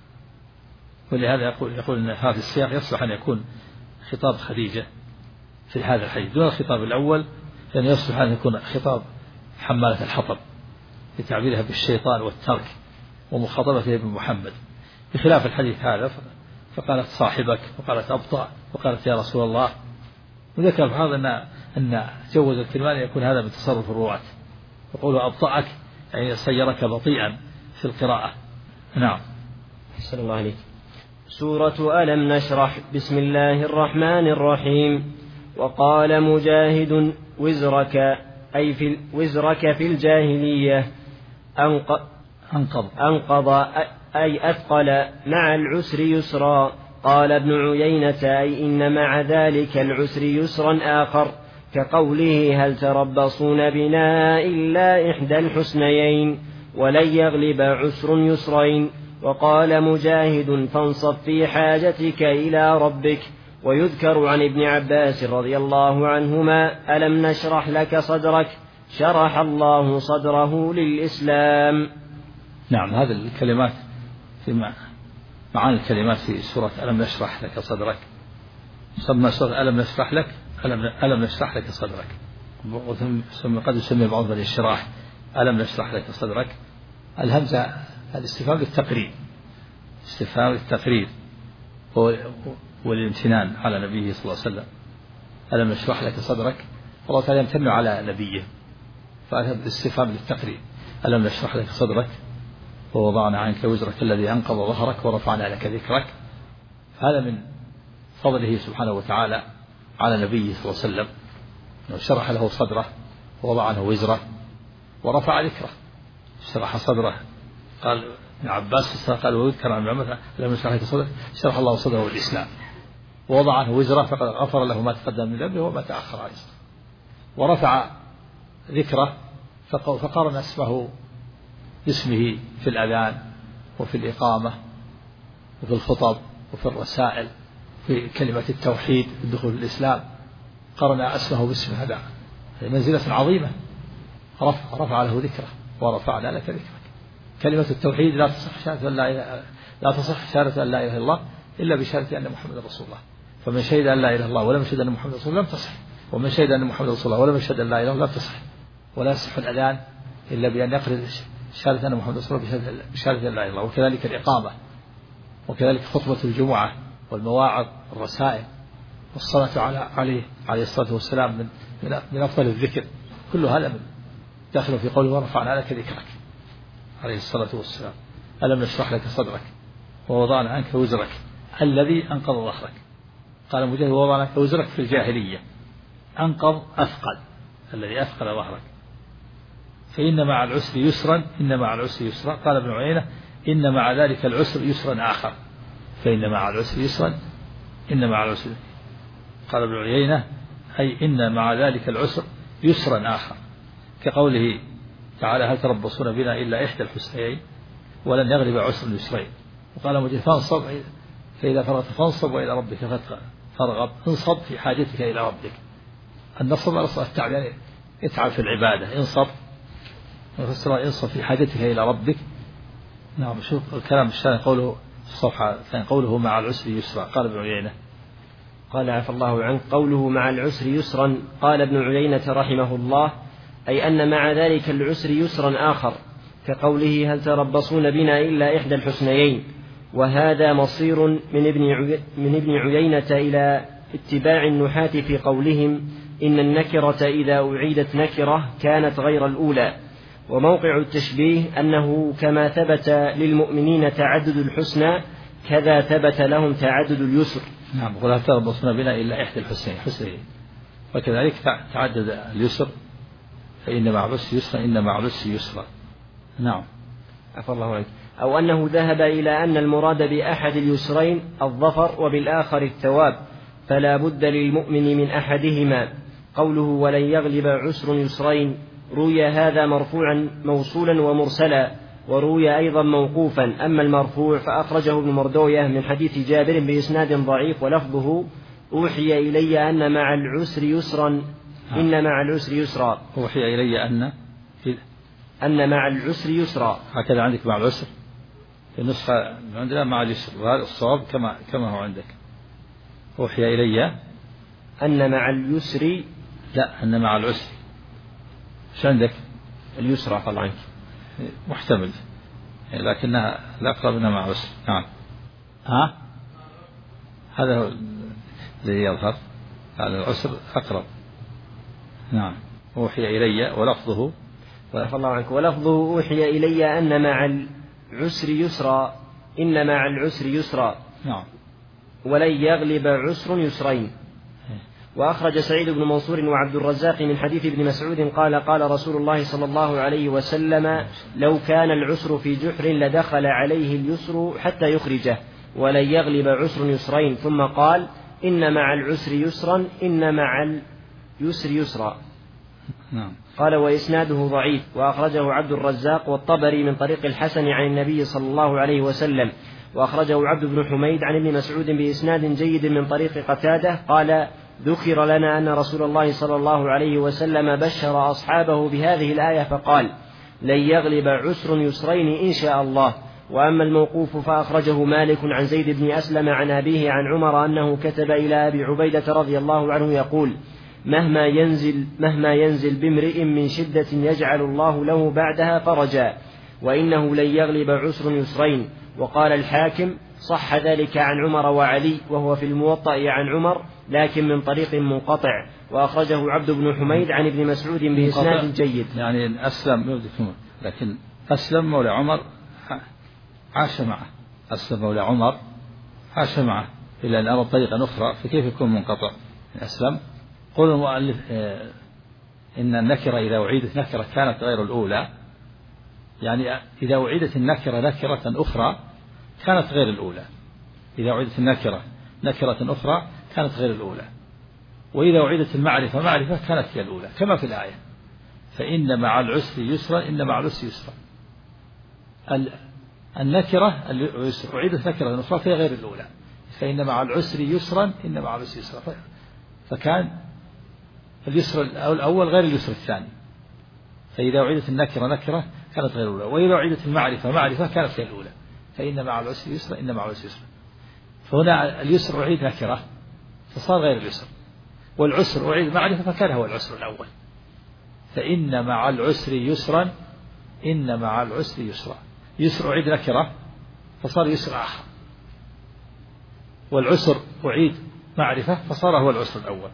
[SPEAKER 2] ولهذا يقول أن هذا السياق يصلح أن يكون خطاب خديجة في هذا الحديث دون الخطاب الأول، لأن يصلح أن يكون خطاب حمالة الحطب لتعبيرها بالشيطان والترك ومخاطبتها بمحمد، بخلاف الحديث هذا فقالت صاحبك وقالت أبطأ وقالت يا رسول الله. وذكر في هذا أن جوز الكلمان يكون هذا من تصرف الرواة، يقول أبطأك يعني سيرك بطيئا في القراءة. نعم.
[SPEAKER 3] أحسن الله عليك. سورة ألم نشرح. بسم الله الرحمن الرحيم. وقال مجاهد وزرك أي وزرك في الجاهلية أنقض أي أثقل مع العسر يسرا. قال ابن عيينة أي إن مع ذلك العسر يسرا آخر، كقوله هل تربصون بنا إلا إحدى الحسنيين ولن يغلب عسر يسرين. وقال مجاهد فانصب في حاجتك إلى ربك. ويذكر عن ابن عباس رضي الله عنهما ألم نشرح لك صدرك شرح الله صدره للإسلام.
[SPEAKER 2] نعم. هذه الكلمات في معاني الكلمات في سورة ألم نشرح لك صدرك، سمى سورة ألم نشرح لك ألم نشرح لك صدرك، قد يسمى بعض الاشراح ألم نشرح لك صدرك. الهمزة الاستفهام للتقرير، استفهام للتقرير والامتنان على نبيه صلى الله عليه وسلم. ألم نشرح لك صدرك، الله تعالى يمتن على نبيه، فهذا استفهام للتقرير. ألم نشرح لك صدرك ووضعنا عنك وزرك الذي أنقض ظهرك ورفعنا لك ذكرك. هذا من فضله سبحانه وتعالى على نبيه صلى الله عليه وسلم، أنه شرح له صدره ووضع عنه وزره ورفع ذكره. شرح صدره، قال ابن عباس قال ويذكر عن عمر لم يشرح لك صدرك شرح الله صدره الإسلام، ووضع عنه وزره فقد غفر له ما تقدم من ذنبه وما تأخر عنه، ورفع ذكره فقارن اسمه باسمه في الأذان وفي الإقامة وفي الخطب وفي الرسائل في كلمة التوحيد في الدخول في الإسلام، قرن اسمه باسم هذا، منزلة عظيمة. رفع له ذكره ورفعنا لك ذكرك. كلمة التوحيد لا تصح شهادة أن لا إله إلا الله إلا بشهادة أن محمد رسول الله، فمن شهد أن لا إله إلا الله ولم يشهد أن محمد رسول الله لم تصح، ومن شهد أن محمد رسول الله ولم يشهد أن لا إله إلا الله لم تصح. ولا يصح الأذان إلا بأن يقرن شهادة أن محمد رسول الله بشهادة أن لا إله إلا الله، وكذلك الإقامة، وكذلك خطبة الجمعة والمواعظ والرسائل والصلاة عليه الصلاة والسلام من أفضل الذكر. كل هذا من داخل في قوله ورفعنا لك ذكرك عليه الصلاة والسلام. ألم نشرح لك صدرك ووضعنا عنك وزرك الذي أنقض ظهرك. قال مجاهد ووضعنا عنك وزرك في الجاهلية، أنقض أثقل، الذي أثقل ظهرك. فإن مع العسر يسرا، إن مع العسر يسرا. قال ابن عيينة إن مع ذلك العسر يسرا آخر، فإن مع العسر يسرا، إن مع العسر. قال ابن عيينة أي إن مع ذلك العسر يسرا آخر، كقوله تعالى هل تربصون بنا إلا إحدى الحسنيين ولن يغلب عسر يسرين. وقال مجاهد فانصب فإذا فرغت فانصب وإلى ربك فارغب. انصب في حاجتك إلى ربك. النصب على صلاة التعب يعني اتعب في العبادة. انصب انصب في حاجتك إلى ربك. نعم. شوف الكلام الشان قوله الصفحة ثاني قوله مع العسر يسرا. قال ابن عيينة
[SPEAKER 3] قال عفى الله عنك قوله مع العسر يسرا. قال ابن عيينة رحمه الله أي أن مع ذلك العسر يسرا آخر، كقوله هل تربصون بنا إلا إحدى الحسنيين. وهذا مصير من ابن عيينة إلى اتباع النحاة في قولهم إن النكرة إذا أعيدت نكرة كانت غير الأولى. وموقع التشبيه أنه كما ثبت للمؤمنين تعدد الحسنى كذا ثبت لهم تعدد اليسر.
[SPEAKER 2] نعم. ولا تربصون بنا إلا إحدى الحسنيين، وكذلك تعدد اليسر، فإن مع العسر يسرا إن مع العسر يسرا. نعم.
[SPEAKER 3] عفى الله عنك. أو أنه ذهب إلى أن المراد بأحد اليسرين الظفر وبالآخر الثواب، فلا بد للمؤمن من أحدهما. قوله ولن يغلب عسر يسرين روي هذا مرفوعا موصولا ومرسلا، وروي أيضا موقوفا. أما المرفوع فأخرجه ابن مردوية من حديث جابر بإسناد ضعيف ولفظه أوحي إلي أن مع العسر يسرا إن مع العسر يسرا.
[SPEAKER 2] أوحي إلي
[SPEAKER 3] أن مع العسر يسرا.
[SPEAKER 2] هكذا عندك مع العسر في النسخة عندنا مع اليسر، وهذا الصواب كما هو عندك. أوحي إلي
[SPEAKER 3] أن مع اليسر.
[SPEAKER 2] لا، أن مع العسر. شو عندك؟
[SPEAKER 3] اليسرى طبعا عنك
[SPEAKER 2] محتمل، لكنها الأقرب أنها مع العسر. نعم. هذا هو الذي يظهر، على العسر أقرب. نعم. أوحي إلي ولفظه
[SPEAKER 3] الله عنك ولفظه أوحي إلي أن مع العسر يسرا إن مع العسر يسرا.
[SPEAKER 2] نعم.
[SPEAKER 3] ولن يغلب عسر يسرين. وأخرج سعيد بن منصور وعبد الرزاق من حديث ابن مسعود قال قال رسول الله صلى الله عليه وسلم لو كان العسر في جحر لدخل عليه اليسر حتى يخرجه ولن يغلب عسر يسرين. ثم قال إن مع العسر يسرا إن مع اليسر يسرا.
[SPEAKER 2] نعم.
[SPEAKER 3] قال وإسناده ضعيف. وأخرجه عبد الرزاق والطبري من طريق الحسن عن النبي صلى الله عليه وسلم. وأخرجه عبد بن حميد عن ابن مسعود بإسناد جيد من طريق قتادة قال ذكر لنا أن رسول الله صلى الله عليه وسلم بشر أصحابه بهذه الآية فقال لن يغلب عسر يسرين إن شاء الله. وأما الموقوف فأخرجه مالك عن زيد بن أسلم عن أبيه عن عمر أنه كتب إلى أبي عبيدة رضي الله عنه يقول: مهما ينزل بامرئ من شدة يجعل الله له بعدها فرجا، وإنه لن يغلب عسر يسرين. وقال الحاكم: صح ذلك عن عمر وعلي، وهو في الموطأ عن عمر لكن من طريق منقطع، وأخرجه عبد بن حميد عن ابن مسعود بإسناد جيد.
[SPEAKER 2] يعني أسلم، لكن أسلم مولى عمر عاش معه، أسلم مولى عمر عاش معه، إلا أن أرى طريقا أخرى فكيف يكون منقطع؟ أسلم. قول المؤلف إن النكرة إذا أعيدت نكرة كانت غير الأولى، يعني إذا أعيدت النكرة نكرة أخرى كانت غير الأولى. إذا أعيدت النكرة نكرة أخرى كانت غير الأولى، وإذا أعيدت المعرفة معرفة كانت هي الأولى، كما في الآية: فإن مع العسر يسرا إن مع العسر يسرا. النكرة أعيدت نكرة أخرى فهي غير الأولى، فإن مع العسر يسرا إن مع العسر يسرا، فكان اليسر الأول غير اليسر الثاني. فإذا أعيدت النكرة نكرة كانت غير الأولى، وإذا أعيدت المعرفة معرفة كانت هي الأولى، فإن مع العسر يسرا إن مع العسر يسرا. فهنا اليسر أعيد نكرة فصار غير اليسر، والعسر أعيد معرفة فكان هو العسر الأول. فإن مع العسر يسرا إن مع العسر يسرا. يسر أعيد نكرة فصار يسر آخر، والعسر أعيد معرفة فصار هو العسر الأول.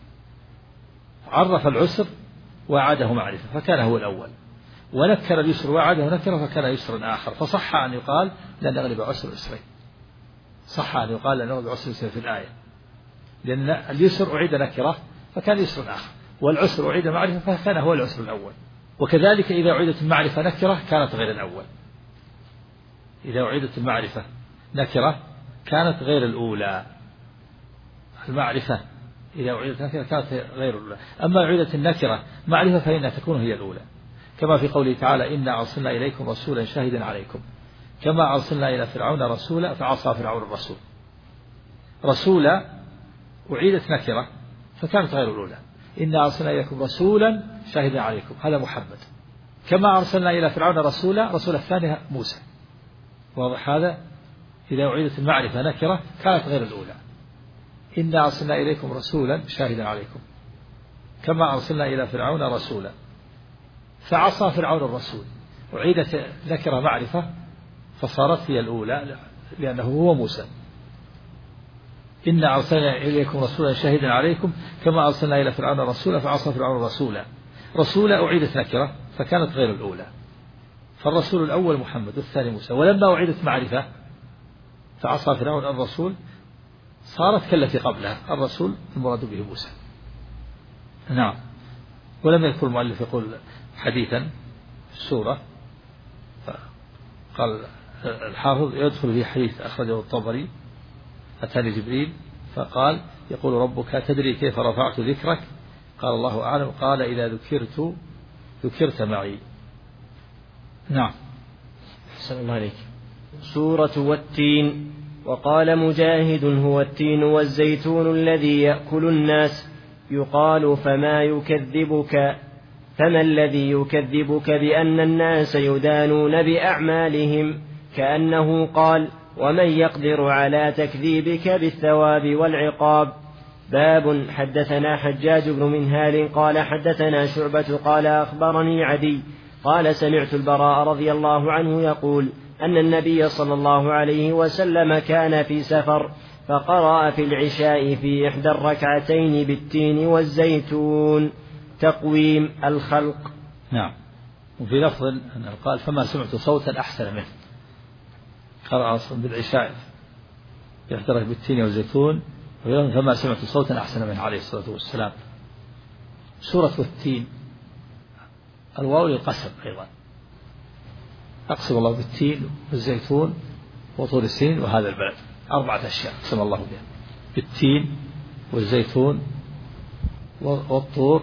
[SPEAKER 2] عرف العسر وأعاده معرفة فكان هو الأول، ونكر اليسر وأعاده نكرة فكان يسر آخر. فصح أن يقال لن نغلب عسر يسرين، صح أن يقال لن نغلب عسر يسرين في الآية، لأن اليسر أعيد نكرة فكان يسر آخر، والعسر أعيد معرفة فكان هو العسر الأول. وكذلك إذا أعيدت المعرفة نكرة كانت غير الأول. إذا أعيدت المعرفة نكرة كانت غير الأولى. المعرفة إذا أعيدت نكرة كانت غير الأولى، أما أعيدت النكرة معرفة فإنها تكون هي الأولى، كما في قوله تعالى: إنا أرسلنا إليكم رسولا شاهدا عليكم، كما أرسلنا إلى فرعون رسولا فعصى فرعون الرسول. رسولا أعيدت نكرة فكانت غير الأولى. إنا أرسلنا إليكم رسولا شاهدا عليكم، هذا محمد. كما أرسلنا إلى فرعون رسولا، رسول الثاني موسى. واضح هذا؟ إذا أعيدت المعرفة نكرة كانت غير الأولى. إنا أرسلنا إليكم رسولا شاهدا عليكم، كما أرسلنا إلى فرعون رسولا فعصى فرعون الرسول. أعيدت نكرة معرفة فصارت هي الأولى لأنه هو موسى. إنا أرسلنا إليكم رسولا شاهدا عليكم كما أرسلنا إلى فرعون رسولا فعصى فرعون رسولا. رسولا أعيدت نكرة فكانت غير الأولى، فالرسول الأول محمد والثاني موسى. ولما أعيدت معرفة فعصى فرعون الرسول صارت كالتي قبلها، الرسول المراد به موسى. نعم. ولم يذكر المؤلف يقول حديثا في السورة، قال الحافظ: يدخل في حديث أخرجه الطبري: أتاني جبريل فقال: يقول ربك تدري كيف رفعت ذكرك؟ قال: الله أعلم. قال: إذا ذكرت معي. نعم.
[SPEAKER 3] أحسن الله عليك. سورة والتين. وقال مجاهد: هو التين والزيتون الذي يأكل الناس. يقال: فما الذي يكذبك بأن الناس يدانون بأعمالهم، كأنه قال: ومن يقدر على تكذيبك بالثواب والعقاب. باب. حدثنا حجاج بن منهال قال حدثنا شعبة قال أخبرني عدي قال: سمعت البراء رضي الله عنه يقول أن النبي صلى الله عليه وسلم كان في سفر فقرأ في العشاء في إحدى الركعتين بالتين والزيتون. تقويم الخلق.
[SPEAKER 2] نعم. وفي لفظ أنه قال: فما سمعت صوتا أحسن منه. قرأ بالعشاء يحترق بالتين والزيتون، فما سمعت صوتا أحسن منه عليه الصلاة والسلام. سورة والتين الواو للقسم أيضا، أقسم الله بالتين والزيتون وطور السين وهذا البلد، 4 أشياء أقسم الله بها: بالتين والزيتون والطور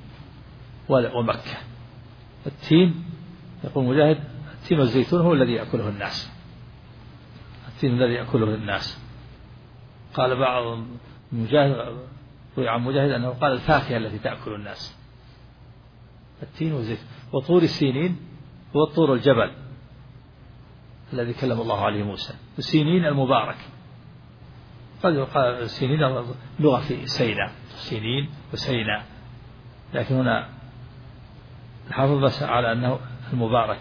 [SPEAKER 2] ومكة. التين يقول مجاهد: التين والزيتون هو الذي يأكله الناس، التين الذي يأكله الناس. قال بعض مجاهد عن مجاهد أنه قال: الفاكهة التي تأكل الناس. التين والزيتون. وطور السينين هو الطور الجبل الذي كلم الله عليه موسى. سينين المبارك، قد يقال سينين لغة في سيناء، سينين وسيناء، لكن هنا الحافظ بس على أنه المبارك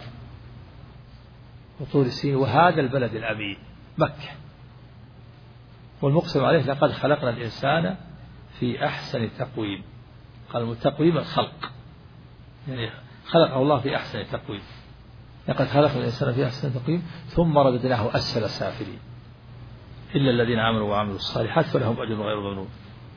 [SPEAKER 2] وطول السين وهذا البلد الأمين مكة. والمقسم عليه لقد خلقنا الإنسان في أحسن تقويم، قال التقويم الخلق، يعني خلقه الله في أحسن تقويم. لقد خلقنا الإنسان في أحسن تقويم ثم رددناه أسفل سافلين إلا الذين آمنوا وعملوا الصالحات فلهم أجر غير ممنون.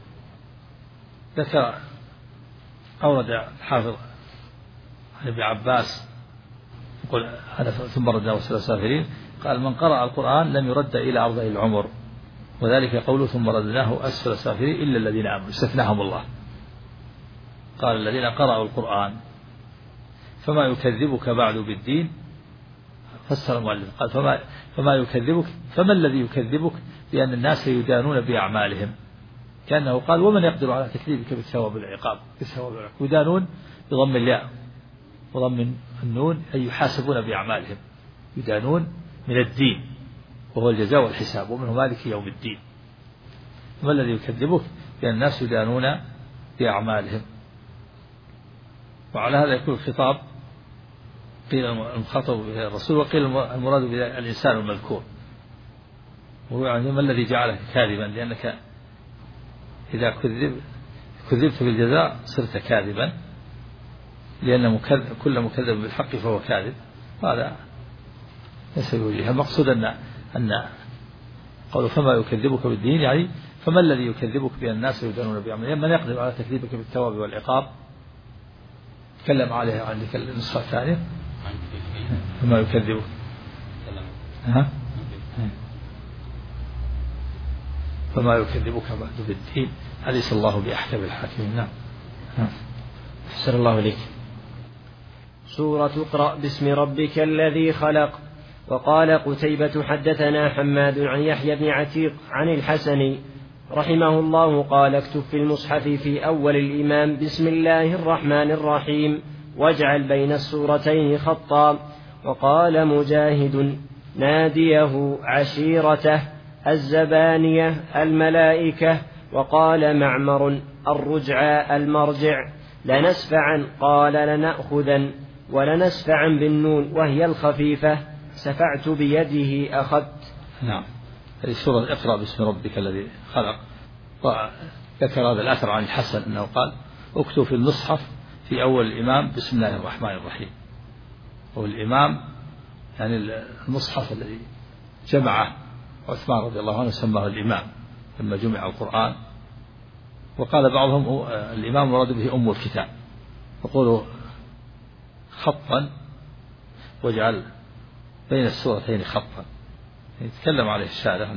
[SPEAKER 2] ذكر أورد الحافظ عن ابن عباس يقول ثم رددناه أسفل سافلين، قال من قرأ القرآن لم يرد إلى أرض العمر، وذلك قوله ثم رددناه أسفل سافلين إلا الذين آمنوا، استثناهم الله. قال الذين قرأوا القرآن فما يكذبك بعد بالدين، فسر المؤلف قال فما يكذبك، فما الذي يكذبك؟ بأن الناس يدانون بأعمالهم، كأنه قال ومن يقدر على تكذيبك بالثواب والعقاب، يدانون بضم الياء وضم النون أي يحاسبون بأعمالهم، يدانون من الدين وهو الجزاء والحساب، ومنه مالك يوم الدين. ما الذي يكذبك؟ بأن الناس يدانون بأعمالهم. وعلى هذا يكون الخطاب قيل المخاطب به الرسول، وقيل المراد به الإنسان المذكور. وهو يعني ما الذي جعلك كاذبا؟ لأنك إذا كذبت بالجزاء صرت كاذبا، لأن كل مكذب بالحق فهو كاذب. هذا ليس بوجه. المقصود أن قالوا فما يكذبك بالدين، يعني فما الذي يكذبك بأن الناس يدانون بأعمالهم؟ من يقدر على تكذيبك بالثواب والعقاب؟ تكلم عليه عن النسخة الثانية فما يكذبك فما يكذبك بعد بالدين أليس الله بأحكم الحاكمين. نعم.
[SPEAKER 3] أحسن الله إليك. سورة اقرأ باسم ربك الذي خلق. وقال قتيبة حدثنا حماد عن يحيى بن عتيق عن الحسن رحمه الله قال اكتب في المصحف في أول الإمام بسم الله الرحمن الرحيم واجعل بين السورتين خطا. وقال مجاهد ناديه عشيرته الزبانية الملائكة. وقال معمر الرجعى المرجع. لنسفعا قال لنأخذن ولنسفعا بالنون وهي الخفيفة سفعت بيده أخذت.
[SPEAKER 2] نعم. هذه سورة اقرأ باسم ربك الذي خلق. وذكر هذا الأثر عن الحسن أنه قال اكتب في المصحف في أول الإمام بسم الله الرحمن الرحيم. والإمام يعني المصحف الذي جمعه عثمان رضي الله عنه سماه الإمام لما جمع القرآن. وقال بعضهم الإمام مراد به أم الكتاب، يقولوا خطا واجعل بين السورتين خطا، يتكلم عليه الشارع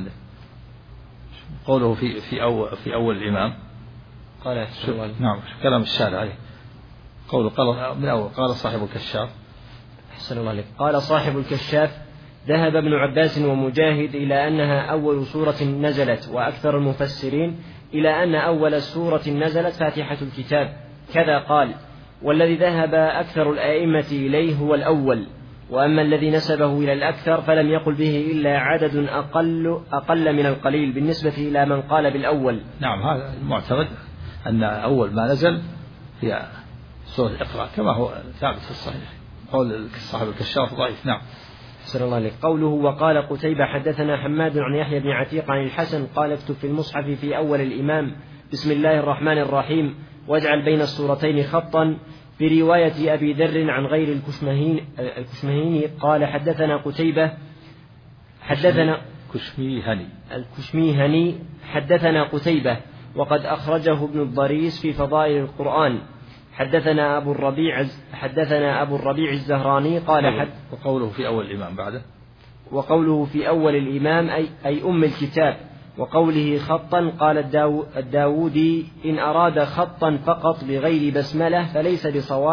[SPEAKER 2] قوله في أول الإمام
[SPEAKER 3] قال
[SPEAKER 2] نعم كلام الشارع عليه قوله قال من أول قال صاحب الكشاف.
[SPEAKER 3] أحسن الله عليك. قال صاحب الكشاف ذهب ابن عباس ومجاهد إلى أنها أول سورة نزلت، وأكثر المفسرين إلى أن أول سورة نزلت فاتحة الكتاب، كذا قال. والذي ذهب أكثر الآئمة إليه هو الأول، وأما الذي نسبه إلى الأكثر فلم يقل به إلا عدد أقل من القليل بالنسبة إلى من قال بالأول.
[SPEAKER 2] نعم هذا المعتمد أن أول ما نزل هي سورة اقرأ كما هو ثابت في الصحيح. قول صاحب الكشاف ضعيف. نعم.
[SPEAKER 3] أحسن الله عليك. قوله وقال قتيبة حدثنا حماد عن يحيى بن عتيق عن الحسن قال اكتب في المصحف في أول الإمام بسم الله الرحمن الرحيم واجعل بين السورتين خطا. في رواية أبي ذر عن غير الكشمهيني قال حدثنا قتيبة حدثنا الكشميهني حدثنا قتيبة وقد أخرجه ابن الضريس في فضائل القرآن. حدثنا أبو الربيع الزهراني قال
[SPEAKER 2] وقوله في أول الإمام بعده
[SPEAKER 3] وقوله في أول الإمام أي أم الكتاب. وقوله خطا قال الداودي إن أراد خطا فقط بغير بسملة فليس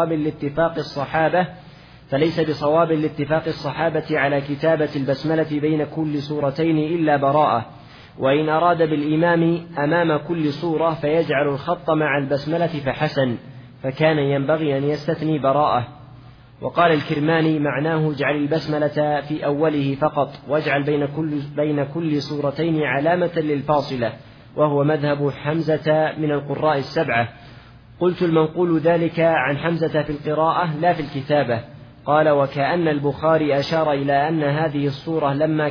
[SPEAKER 3] بصواب لاتفاق الصحابة على كتابة البسملة بين كل سورتين إلا براءة. وإن أراد بالإمام أمام كل سورة فيجعل الخط مع البسملة فحسن، فكان ينبغي أن يستثني براءة. وقال الكرماني معناه اجعل البسملة في أوله فقط، واجعل بين كل سورتين علامة للفاصلة، وهو مذهب حمزة من القراء السبعة. قلت المنقول ذلك عن حمزة في القراءة لا في الكتابة. قال وكأن البخاري أشار إلى أن هذه الصورة لما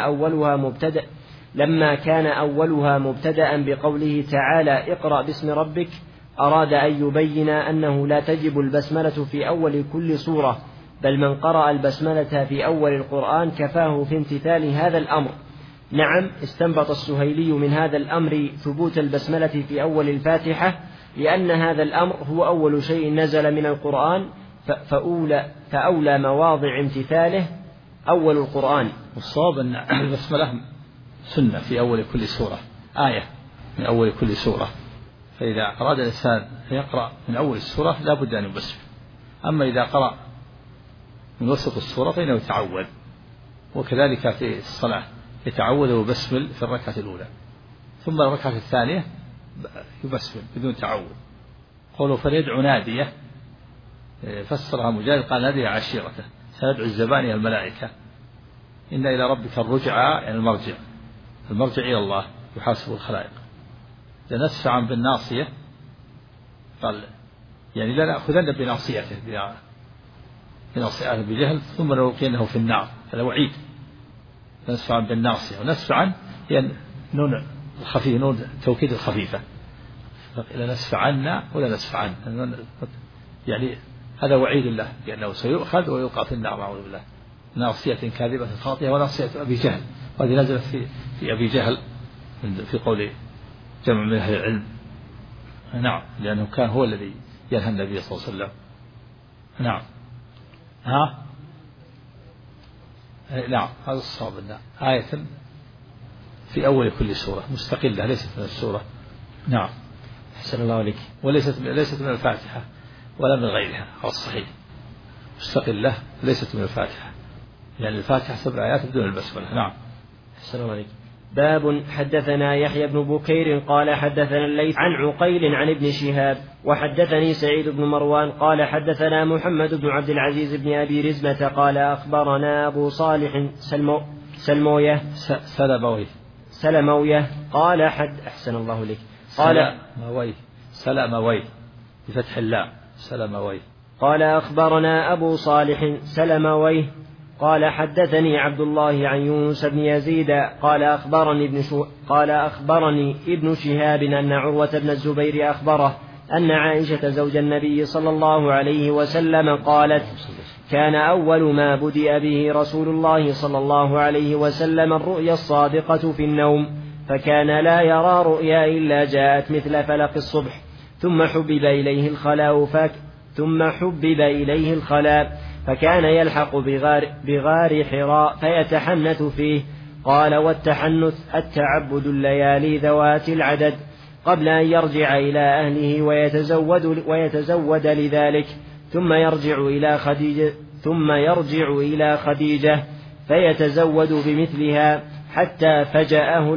[SPEAKER 3] كان أولها مبتدأ بقوله تعالى اقرأ باسم ربك أراد أن يبين أنه لا تجب البسملة في أول كل سورة، بل من قرأ البسملة في أول القرآن كفاه في امتثال هذا الأمر. نعم، استنبط السهيلي من هذا الأمر ثبوت البسملة في أول الفاتحة، لأن هذا الأمر هو أول شيء نزل من القرآن، فأولى مواضع امتثاله أول القرآن.
[SPEAKER 2] والصواب أن البسملة سنة في أول كل سورة، آية من أول كل سورة، فإذا أراد الإنسان أن يقرأ من أول السورة لا بد أن يبسمل. أما إذا قرأ من وسط السورة فإنه يتعوذ، وكذلك في الصلاة يتعوذ ويبسمل في الركعة الأولى، ثم الركعة الثانية يبسمل بدون تعوذ. قوله فليدعو نادية فسرها مجاهد قال نادية عشيرته، سندعو الزبانية الملائكة، إن إلى ربك الرجعى يعني المرجع إلى الله يحاسب الخلائق. لنسفعا بالناصية قال يعني لا نأخذن بناصيته بجهل ثم نلقينه في النار، هذا وعيد. نسفعا بالناصية، ونسفعا هي نون الخفيف، نون توكيد الخفيفة، لا نسفعن ولا نسفعن، يعني هذا وعيد الله لأنه سيؤخذ ويلقى في النار نعوذ بالله. ناصية كاذبة خاطئة وناصية أبي جهل، وهذه نزلت في أبي جهل في قول جمع من أهل العلم. نعم، لأنه كان هو الذي ينهى النبي صلى الله عليه وسلم. نعم نعم، هذا الصواب أن آية في أول كل سورة مستقلة ليست من السورة. نعم،
[SPEAKER 3] أحسن الله عليك.
[SPEAKER 2] وليست من الفاتحة ولا من غيرها، هذا الصحيح، مستقلة ليست من الفاتحة، يعني الفاتحة 7 آيات بدون البسملة. نعم،
[SPEAKER 3] أحسن الله عليك. باب حدثنا يحيى بن بكير قال حدثنا الليث عن عقيل عن ابن شهاب وحدثني سعيد بن مروان قال حدثنا محمد بن عبد العزيز بن أبي رزمة قال أخبرنا أبو صالح سلمويه قال أحسن الله لك قال
[SPEAKER 2] سلمويه بفتح اللام سلمويه
[SPEAKER 3] قال أخبرنا أبو صالح سلمويه قال حدثني عبد الله عن يونس بن يزيد قال أخبرني ابن شهاب أن عروة بن الزبير أخبره أن عائشة زوج النبي صلى الله عليه وسلم قالت كان أول ما بدأ به رسول الله صلى الله عليه وسلم الرؤيا الصادقة في النوم، فكان لا يرى رؤيا إلا جاءت مثل فلق الصبح، ثم حبب إليه الخلاء فكان يلحق بغار حراء فيتحنث فيه. قال والتحنث التعبد الليالي ذوات العدد قبل أن يرجع إلى أهله ويتزود لذلك، ثم يرجع إلى خديجة فيتزود بمثلها حتى فجأه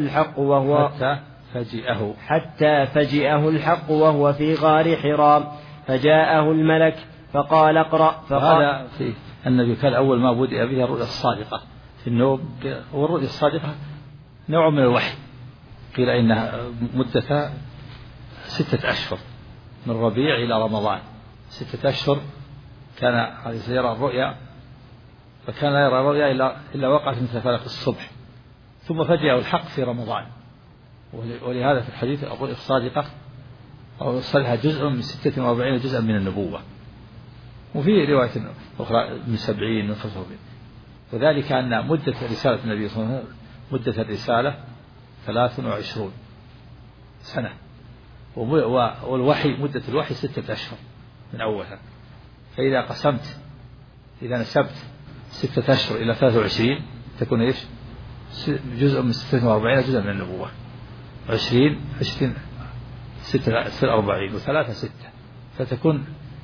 [SPEAKER 3] الحق وهو في غار حراء، فجاءه الملك فقال اقرأ.
[SPEAKER 2] فهذا في النبي كان أول ما بدأ به الرؤيا الصادقة في النوم، والرؤيا الصادقة نوع من الوحي، قيل إنها مدتها 6 أشهر من ربيع إلى رمضان، 6 أشهر كان يرى الرؤيا، فكان لا يرى الرؤيا إلا وقعت مثل فلق الصبح، ثم فجأه الحق في رمضان. ولهذا في الحديث الرؤيا الصادقة أو الصالحة جزء من 46 جزءا من النبوة، وفي رواية أخرى من 70 من 45. وذلك أن مدة رسالة النبي صلى الله عليه وسلم مدة الرسالة 23 سنة، والوحي مدة الوحي 6 أشهر من أولها. فإذا إذا نسبت 6 أشهر إلى 23 تكون إيش؟ جزء من 46 جزء من النبوة. 20 6 40 و3 6، فتكون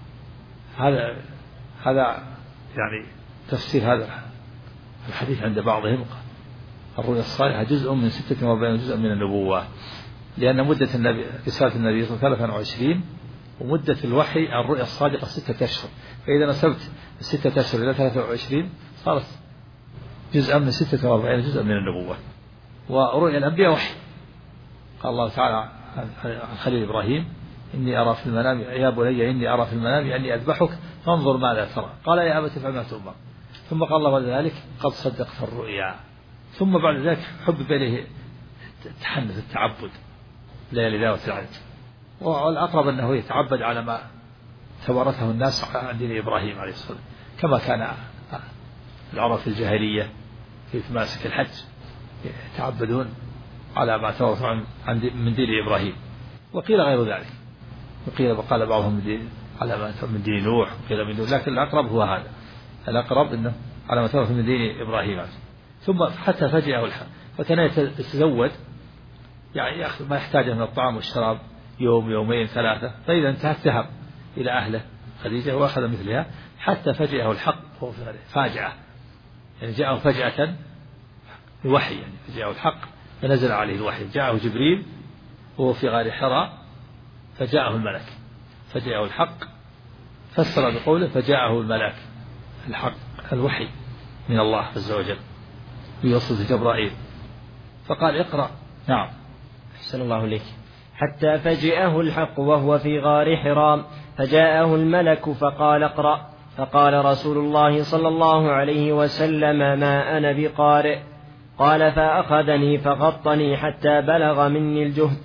[SPEAKER 2] هذا يعني تفسير هذا الحديث عند بعضهم. الرؤيا الصالحة جزء من 46 جزء من النبوة، لأن مدة رسالة النبي صلى الله عليه وسلم 23، ومدة الوحي الرؤيا الصادقة 6 أشهر. فإذا نسبت 6 أشهر إلى 23 صارت جزءا من 46 جزءا من النبوة. ورؤيا الأنبياء وحي. قال الله تعالى عن خليل إبراهيم إني أرى في المنام يا بني إني أرى في المنام أني أذبحك فانظر ماذا ترى قال يا أبت افعل ما تؤمر. ثم قال الله بعد ذلك قد صدقت الرؤيا. ثم بعد ذلك حبب إليه تحنث التعبد ليالي ذات العدد. والأقرب أنه يتعبد على ما توارثه الناس عن دين إبراهيم عليه الصلاة والسلام كما كان العرب في الجاهلية في مناسك الحج يتعبدون على ما توارثوا من دين إبراهيم. وقيل غير ذلك، وقيل قال بعضهم على ما من دين نوح وقيل من دين، لكن الأقرب هو هذا، الأقرب أنه على ما توارث من دين إبراهيم. ثم حتى فجأه الحق فكان يتزود يعني يأخذ ما يحتاجه من الطعام والشراب يوم يومين 3، فإذا انتهت ذهب إلى أهله خديجة وأخذ مثلها حتى فجأه الحق وهو فاجعة، يعني جاءه فجأة الوحي، يعني فجاءه الحق فنزل عليه الوحي. جاءه جبريل وهو في غار حراء فجاءه الملك، فجاءه الحق فسر بقوله فجاءه الملك الحق الوحي من الله عز وجل بواسطة جبرائيل فقال اقرأ. نعم.
[SPEAKER 3] أحسن الله إليك. حتى فجأه الحق وهو في غار حراء فجاءه الملك فقال اقرأ. فقال رسول الله صلى الله عليه وسلم ما أنا بقارئ. قال فأخذني فغطني حتى بلغ مني الجهد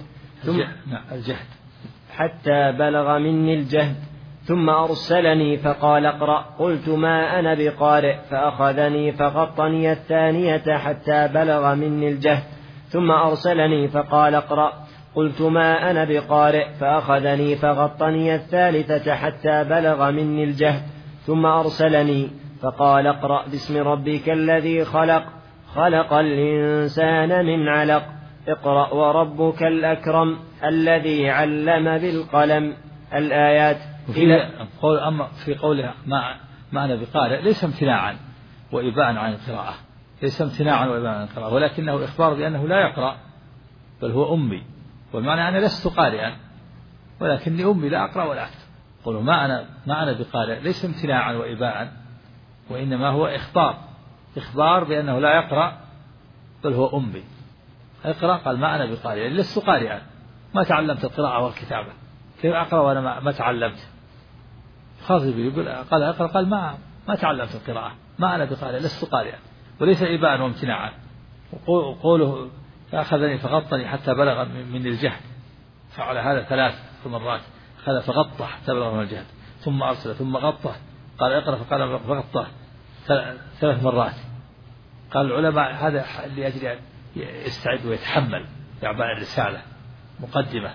[SPEAKER 3] حتى بلغ مني الجهد ثم أرسلني فقال اقرأ. قلت ما أنا بقارئ. فأخذني فغطني الثانية حتى بلغ مني الجهد ثم أرسلني فقال اقرأ. قلت ما أنا بقارئ. فأخذني فغطني الثالثة حتى بلغ مني الجهد ثم أرسلني فقال اقرأ باسم ربك الذي خلق خلق الإنسان من علق اقرأ وربك الأكرم الذي علم بالقلم. الآيات.
[SPEAKER 2] أما في قولها ما أنا بقارئ ليس امتناعا وإباء عن القراءة، ليس امتناعا وإباء عن القراءة، ولكنه إخبار بأنه لا يقرأ بل هو أمي، والمعنى أنا لست قارئا ولكني أمي لا أقرأ ولا أكتب. قولوا ما أنا بقارئ ليس امتناعا وإباء وإنما هو إخبار بأنه لا يقرأ بل هو أمي. اقرأ قال ما أنا بقارئ يعني لست قارئا، ما تعلمت القراءة والكتابة، كيف أقرأ وأنا ما تعلمت؟ خاطب يقول قال اقرأ قال ما تعلمت القراءة، ما أنا بقارئ لست قارئا، وليس إباء وامتناعا. وقوله فأخذني فغطني حتى بلغ من الجهد فعل هذا 3 مرات، أخذ فغطه حتى بلغ من الجهد ثم أرسل ثم غطه قال اقرأ فقال فغطه 3 مرات. قال العلماء هذا لأجل أن يستعد ويتحمل بأعباء الرسالة مقدمة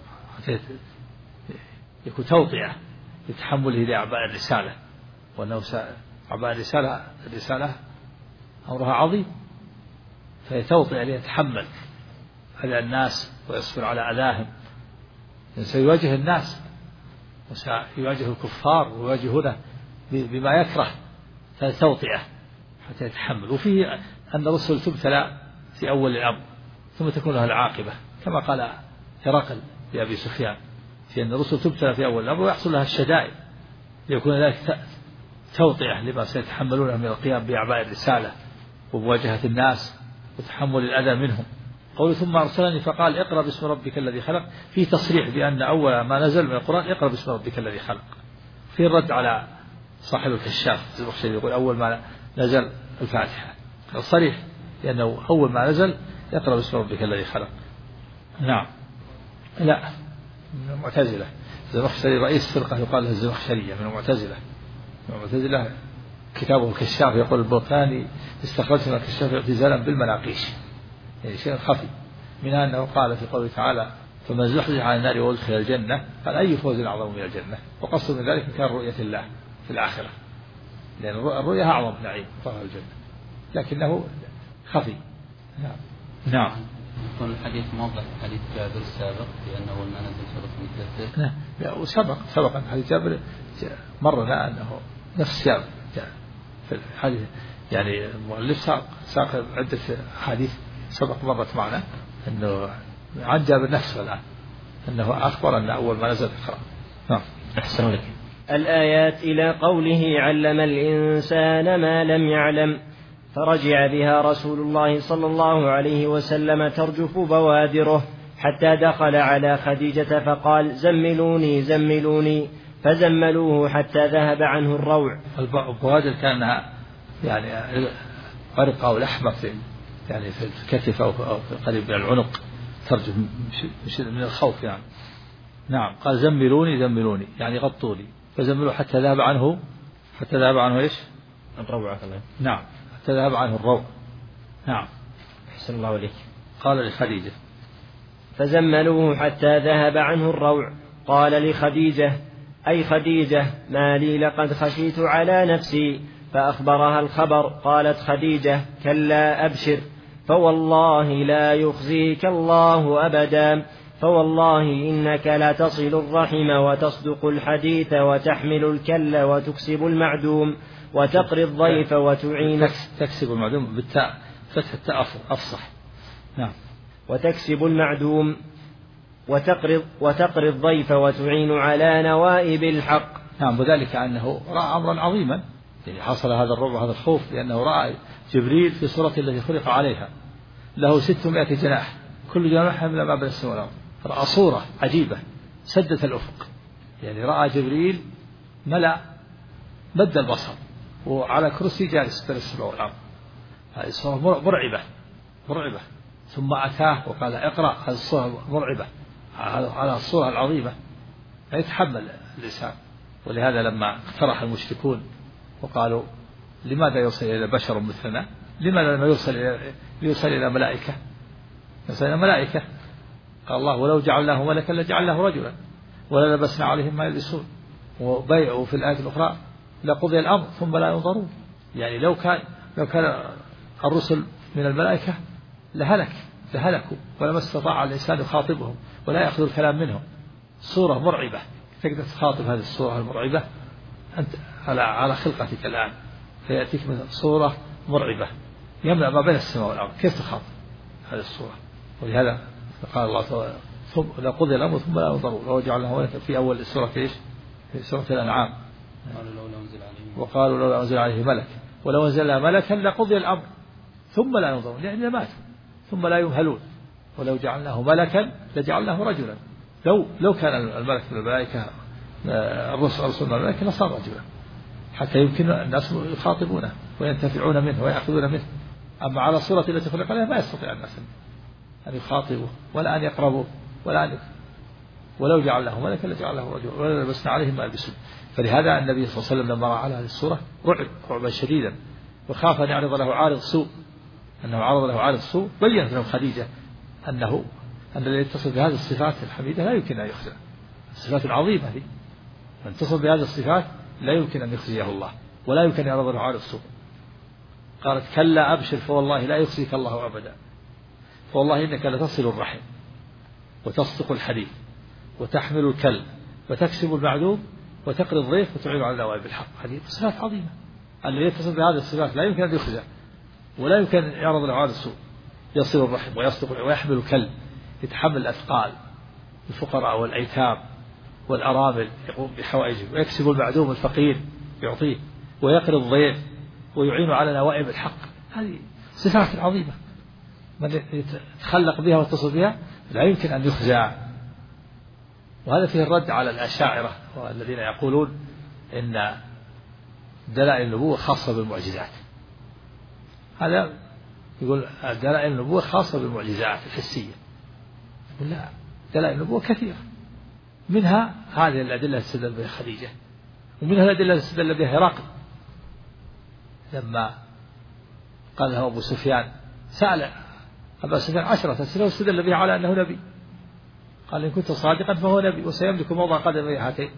[SPEAKER 2] يكون توطئة لتحمله لأعباء الرسالة، وأنه أعباء الرسالة أمرها عظيم، فهي توطئة ليتحمل أذى الناس ويصبر على أذاهم. سيواجه الناس وسيواجه الكفار ويواجهونه بما يكره، فتوطئة حتى يتحمل. وفيه أن الرسل تبتلى في أول الأمر ثم تكون لها العاقبة، كما قال هرقل لأبي سفيان في أن الرسل تبتلى في أول الأمر ويحصل لها الشدائد، ليكون ذلك توطئة لما سيتحملونه من القيام بأعباء الرسالة ومواجهة الناس وتحمل الأذى منهم. قوله ثم أرسلني فقال اقرأ باسم ربك الذي خلق، في تصريح بأن أول ما نزل من القرآن اقرأ باسم ربك الذي خلق، في الرد على صاحب الكشاف الزمخشري يقول أول ما نزل الفاتحة، صريح لأنه أول ما نزل اقرأ باسم ربك الذي خلق. نعم. لا، من المعتزلة. الزمخشري رئيس فرقة يقال لها الزمخشرية من المعتزلة. كتابه الكشاف يقول البرقاني استخرجت من الكشاف اعتزالا بالمناقيش، يعني شيء خفي، من أنه قال في قوله تعالى فمن زحزح عن النار وادخل الجنة قال أي فوز أعظم من الجنة، وقصد من ذلك كان رؤية الله في الآخرة، لأن الرؤية أعظم نعيم طه الجنة، لكنه خفي. نعم. نعم.
[SPEAKER 4] يكون الحديث موضح حديث جابر السابق بأنه أول ما نزل سورة المدثر.
[SPEAKER 2] نعم. وسبق أن حديث جابر مرنا أنه نفس جابر في الحديث، يعني المؤلف ساق عدة حديث سبق مرت معنا أنه عن جابر نفسه الآن أنه أخبر أن أول ما نزل القرآن. نعم.
[SPEAKER 3] أحسن لك. الآيات إلى قوله علم الإنسان ما لم يعلم، فرجع بها رسول الله صلى الله عليه وسلم ترجف بوادره حتى دخل على خديجة فقال زملوني زملوني، فزملوه حتى ذهب عنه الروع.
[SPEAKER 2] البوادر كانها يعني عرق أو لحمة يعني في الكتف أو في قريب من العنق ترجف من الخوف يعني. نعم قال زملوني زملوني يعني غطوني، فزملوه حتى ذهب عنه إيش؟
[SPEAKER 3] الروع.
[SPEAKER 2] نعم حتى ذهب عنه الروع. نعم
[SPEAKER 3] أحسن الله عليك.
[SPEAKER 2] قال لخديجة
[SPEAKER 3] فزملوه حتى ذهب عنه الروع. قال لخديجة أي خديجة ما لي لقد خشيت على نفسي، فأخبرها الخبر. قالت خديجة كلا أبشر، فوالله لا يخزيك الله أبدا، فوالله إنك لا تصل الرحم وتصدق الحديث وتحمل الكل وتكسب المعدوم وتقري الضيف وتعين.
[SPEAKER 2] تكسب المعدوم بالتاء فتح التاء أفصح. نعم
[SPEAKER 3] وتكسب المعدوم وتقري الضيف وتعين على نوائب الحق.
[SPEAKER 2] نعم وذلك أنه رأى أمرا عظيما، يعني حصل هذا الرعب وهذا الخوف لأنه رأى جبريل في صورة التي خلق عليها له 600 جناح كل جناح من ما بين السماء والأرض، رأى صورة عجيبة سدت الأفق، يعني رأى جبريل ملأ مد البصر وعلى كرسي جالس بين السماء والأرض. هذه الصورة مرعبة. ثم أتاه وقال اقرأ، هذه الصورة مرعبة على الصورة العظيمة لا يتحمل الإنسان. ولهذا لما اقترح المشركون وقالوا لماذا يوصل إلى بشر مثلنا، لماذا لما يوصل إلى ملائكة، يوصل إلى ملائكة؟ قال الله ولو جعلناه ملكا لجعلناه رجلا وللبسنا عليهم ما يلبسون. وبيعوا في الآية الأخرى لقضي الأمر ثم لا ينظرون، يعني لو كان الرسل من الملائكة لهلكوا ولما استطاع الإنسان يخاطبهم ولا يأخذ الكلام منهم. صورة مرعبة، تقدر تخاطب هذه الصورة المرعبة أنت على خلقتك الآن، فيأتيك مثل صورة مرعبة يملأ ما بين السماء والأرض، كيف تخاطب هذه الصورة؟ ولهذا قال الله تعالى لقضي الأمر ثم لا ينظرون لو جعلناه ملكا في أول السورة إيش؟ في سورة الأنعام. وقالوا لولا أنزل عليه ملك ولو أنزلنا ملكا لقضي الأمر ثم لا ينظرون، يعني ماتوا ثم لا يمهلون. ولو جعلناه ملكا لجعلناه رجلا، لو كان الملك من الملائكة الرسول من الملائكة لصار رجلا حتى يمكن الناس يخاطبونه وينتفعون منه ويأخذون منه. أما على صورة التي خلق عليها ما يستطيع الناس أن يخاطبوا ولا أن يقربوا ولو جعلناه ملكا لجعلناه رجلا ولا لبسنا عليهم ما يلبسون. فلهذا النبي صلى الله عليه وسلم لما رأى على هذه الصورة رعبا شديدا وخاف أن يعرض له عارض سوء، بيّنت له خديجة أن الذي يتصل بهذه الصفات الحميدة لا يمكن أن يخزى، الصفات العظيمة هذه من يتصل بهذه الصفات لا يمكن أن يخزيه الله ولا يمكن أن يعرض له عارض سوء. قالت كلا أبشر فوالله لا يخزيك الله أبدا، فوالله إنك لتصل الرحم وتصدق الحديث وتحمل الكل وتكسب المعدوم وتقري الضيف وتعين على نوائب الحق. هذه صفات عظيمة، الذي يتصل بهذه الصفات لا يمكن أن يخزى ولا يمكن أن يعرض له عارض سوء، يصل الرحم ويصدق ويحمل الكل، يتحمل الأثقال الفقراء والأيتام والأرامل يقوم بحوائجهم، ويكسب المعدوم الفقير يعطيه، ويقري الضيف ويعين على نوائب الحق. هذه صفات عظيمة من يتخلق بها ويتصل بها لا يمكن أن يخزى. وهذا فيه الرد على الأشاعرة والذين يقولون إن دلائل النبوة خاصة بالمعجزات. هذا يقول دلائل النبوة خاصة بالمعجزات الحسية. يقول لا، دلائل النبوة كثيرة، منها هذه الأدلة التي استدل بها خديجة، ومنها الأدلة التي استدل بها هرقل لما قال له أبو سفيان، سأل أبا سفيان 10 أسئلة واستدل بها على أنه نبي، قال إن كنت صادقا فهو نبي وسيملك موضع قدمي هاتين.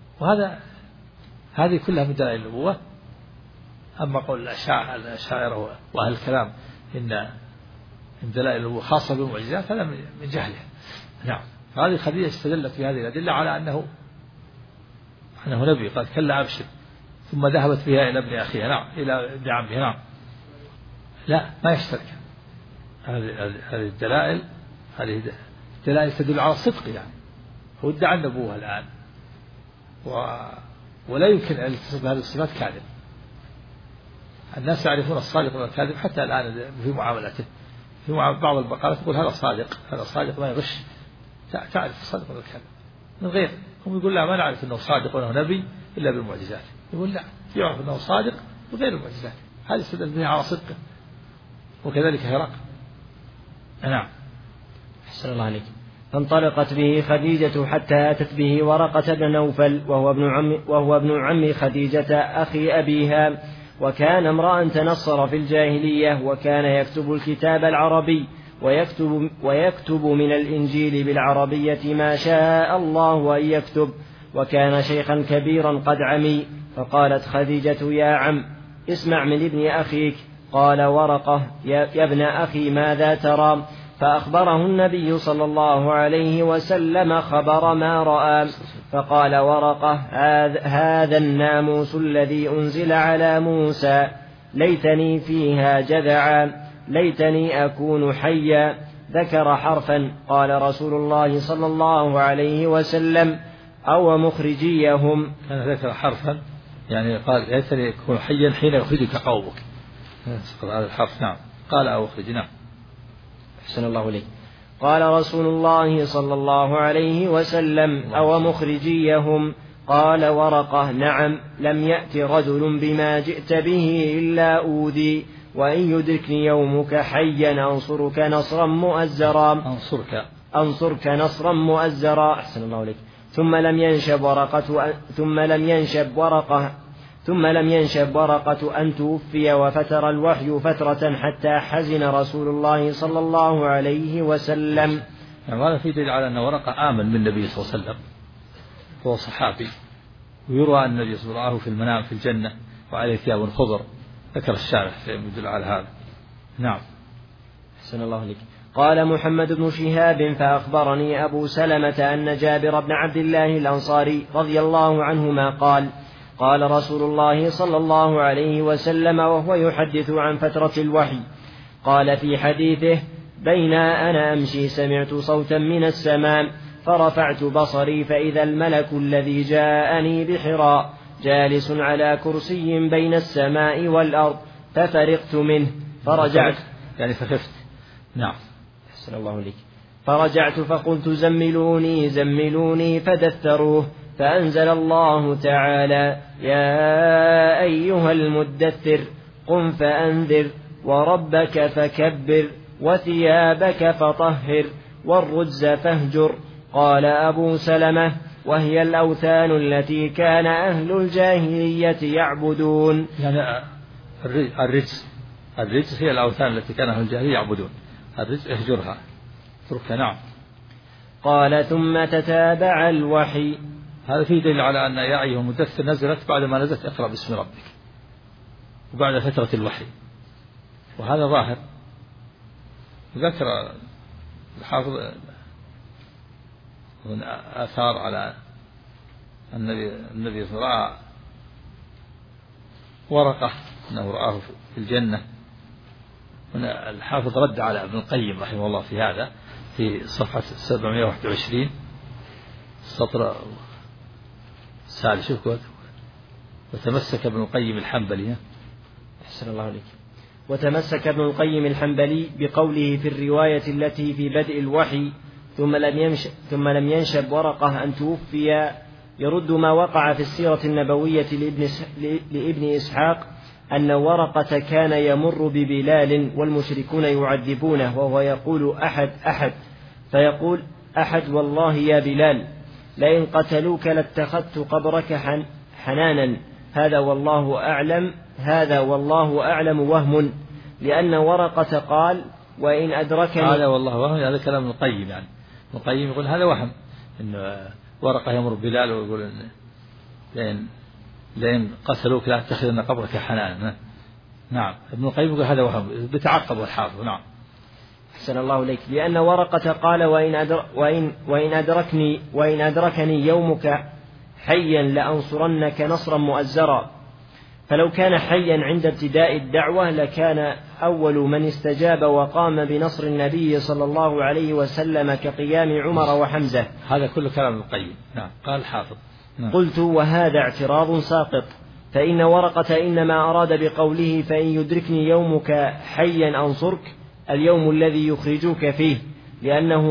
[SPEAKER 2] هذه كلها من دلائل النبوة. أما قول الأشاعرة وأهل الكلام إن دلائل النبوة خاصة بالمعجزات هذا من جهله. نعم، هذه خديجة استدلت بهذه الأدلة على أنه نبي، قال كلا أبشر، ثم ذهبت بها إلى ابن أخيها، نعم، إلى ابن عمها، نعم، لا ما يشترك. هذه الدلائل تدل على الصدق، يعني هو ادعى النبوة الآن ولا يمكن أن يتصف بهذه الصفات كاذب. الناس يعرفون الصادق والكاذب حتى الآن في معاملته. في بعض البقالات تقول هذا صادق، هذا صادق ما يغش، تعرف الصادق والكاذب من غير. هم يقول لا ما نعرف أنه صادق وأنه نبي إلا بالمعجزات. يقول لا يعرف أنه صادق بغير المعجزات، هذا استدل به على صدقه. وكذلك هرقل. نعم.
[SPEAKER 3] أحسن الله عليك. فانطلقت به خديجة حتى أتت به ورقة بن نوفل وهو ابن عم خديجة أخي أبيها، وكان امرأ تنصر في الجاهلية، وكان يكتب الكتاب العربي ويكتب من الإنجيل بالعربية ما شاء الله أن يكتب، وكان شيخا كبيرا قد عمي. فقالت خديجة يا عم اسمع من ابن أخيك. قال ورقة يا ابن أخي ماذا ترى؟ فأخبره النبي صلى الله عليه وسلم خبر ما رأى. فقال ورقة هذا الناموس الذي أنزل على موسى، ليتني فيها جذعا، ليتني أكون حيا. ذكر حرفا. قال رسول الله صلى الله عليه وسلم أو مخرجيهم.
[SPEAKER 2] كان ذكر حرفا يعني قال ليتني أكون حيا حين يخرجك قومك، هذا الحرف. نعم. قال أو أخرج. نعم.
[SPEAKER 3] أحسن الله إليك. قال رسول الله صلى الله عليه وسلم أو مخرجيهم. قال ورقة نعم، لم يأت رجل بما جئت به إلا أوذي، وإن يدركني يومك حيا أنصرك نصرا مؤزرا. أنصرك نصرا مؤزرا. أحسن الله إليك. ثم لم ينشب ورقة أن توفي، وفتر الوحي فترة حتى حزن رسول الله صلى الله عليه وسلم.
[SPEAKER 2] يعني هذا في دليل على أن ورقة آمن بالنبي صلى الله عليه وسلم، هو صحابي، ويروى أن النبي صلى الله عليه وسلم في المنام في الجنة وعليه ثياب خضر. ذكر الشارح يدل على هذا. نعم.
[SPEAKER 3] أحسن الله عليك. قال محمد بن شهاب فأخبرني أبو سلمة أن جابر بن عبد الله الأنصاري رضي الله عنهما قال قال رسول الله صلى الله عليه وسلم وهو يحدث عن فترة الوحي، قال في حديثه: بين أنا أمشي سمعت صوتا من السماء فرفعت بصري فإذا الملك الذي جاءني بحراء جالس على كرسي بين السماء والأرض، ففرقت منه فرجعت
[SPEAKER 2] يعني فخفت. نعم.
[SPEAKER 3] أحسن الله عليك. فرجعت فقلت زملوني زملوني فدثروه، فأنزل الله تعالى: يا أيها المدثر قم فأنذر وربك فكبر وثيابك فطهر والرجز فاهجر. قال أبو سلمة: وهي الأوثان التي كان أهل الجاهلية يعبدون.
[SPEAKER 2] يعني الرجز هي الأوثان التي كان أهل الجاهلية يعبدون. الرجز اهجرها اتركها. نعم.
[SPEAKER 3] قال ثم تتابع الوحي.
[SPEAKER 2] هذا فيه دليل على أن يا أيها المدثر نزلت بعد ما نزلت اقرأ باسم ربك وبعد فترة الوحي، وهذا ظاهر. ذكر الحافظ من آثار على النبي رأى ورقة أنه رآه في الجنة. الحافظ رد على ابن القيم رحمه الله في هذا في صفحة 721 السطر السادس. وتمسك ابن القيم الحنبلي.
[SPEAKER 3] أحسن الله عليك. وتمسك ابن القيم الحنبلي بقوله في الرواية التي في بدء الوحي: ثم لم ينشب ورقة أن توفي، يرد ما وقع في السيرة النبوية لابن إسحاق أن ورقة كان يمر ببلال والمشركون يعذبونه وهو يقول أحد أحد، فيقول أحد: والله يا بلال لئن قتلوك لاتخذت قبرك حنانا. هذا والله أعلم وهم، لأن ورقة قال: وإن أدركني.
[SPEAKER 2] هذا والله وهم، هذا كلام ابن القيم. يعني ابن القيم يقول هذا وهم، إن ورقة يمر بلال ويقول لئن قتلوك لا تتخذن قبرك حنانا. نعم. ابن القيم يقول هذا وهم، بتعقب الحافظ. نعم.
[SPEAKER 3] أحسن الله إليك. لأن ورقة قال: وإن أدركني يومك حيا لأنصرنك نصرا مؤزرا. فلو كان حيا عند ابتداء الدعوة لكان أول من استجاب وقام بنصر النبي صلى الله عليه وسلم كقيام عمر وحمزة.
[SPEAKER 2] هذا كل كلام ابن القيم. نعم. قال الحافظ:
[SPEAKER 3] قلت وهذا اعتراض ساقط، فإن ورقة إنما أراد بقوله فإن يدركني يومك حيا أنصرك اليوم الذي يخرجوك فيه، لأنه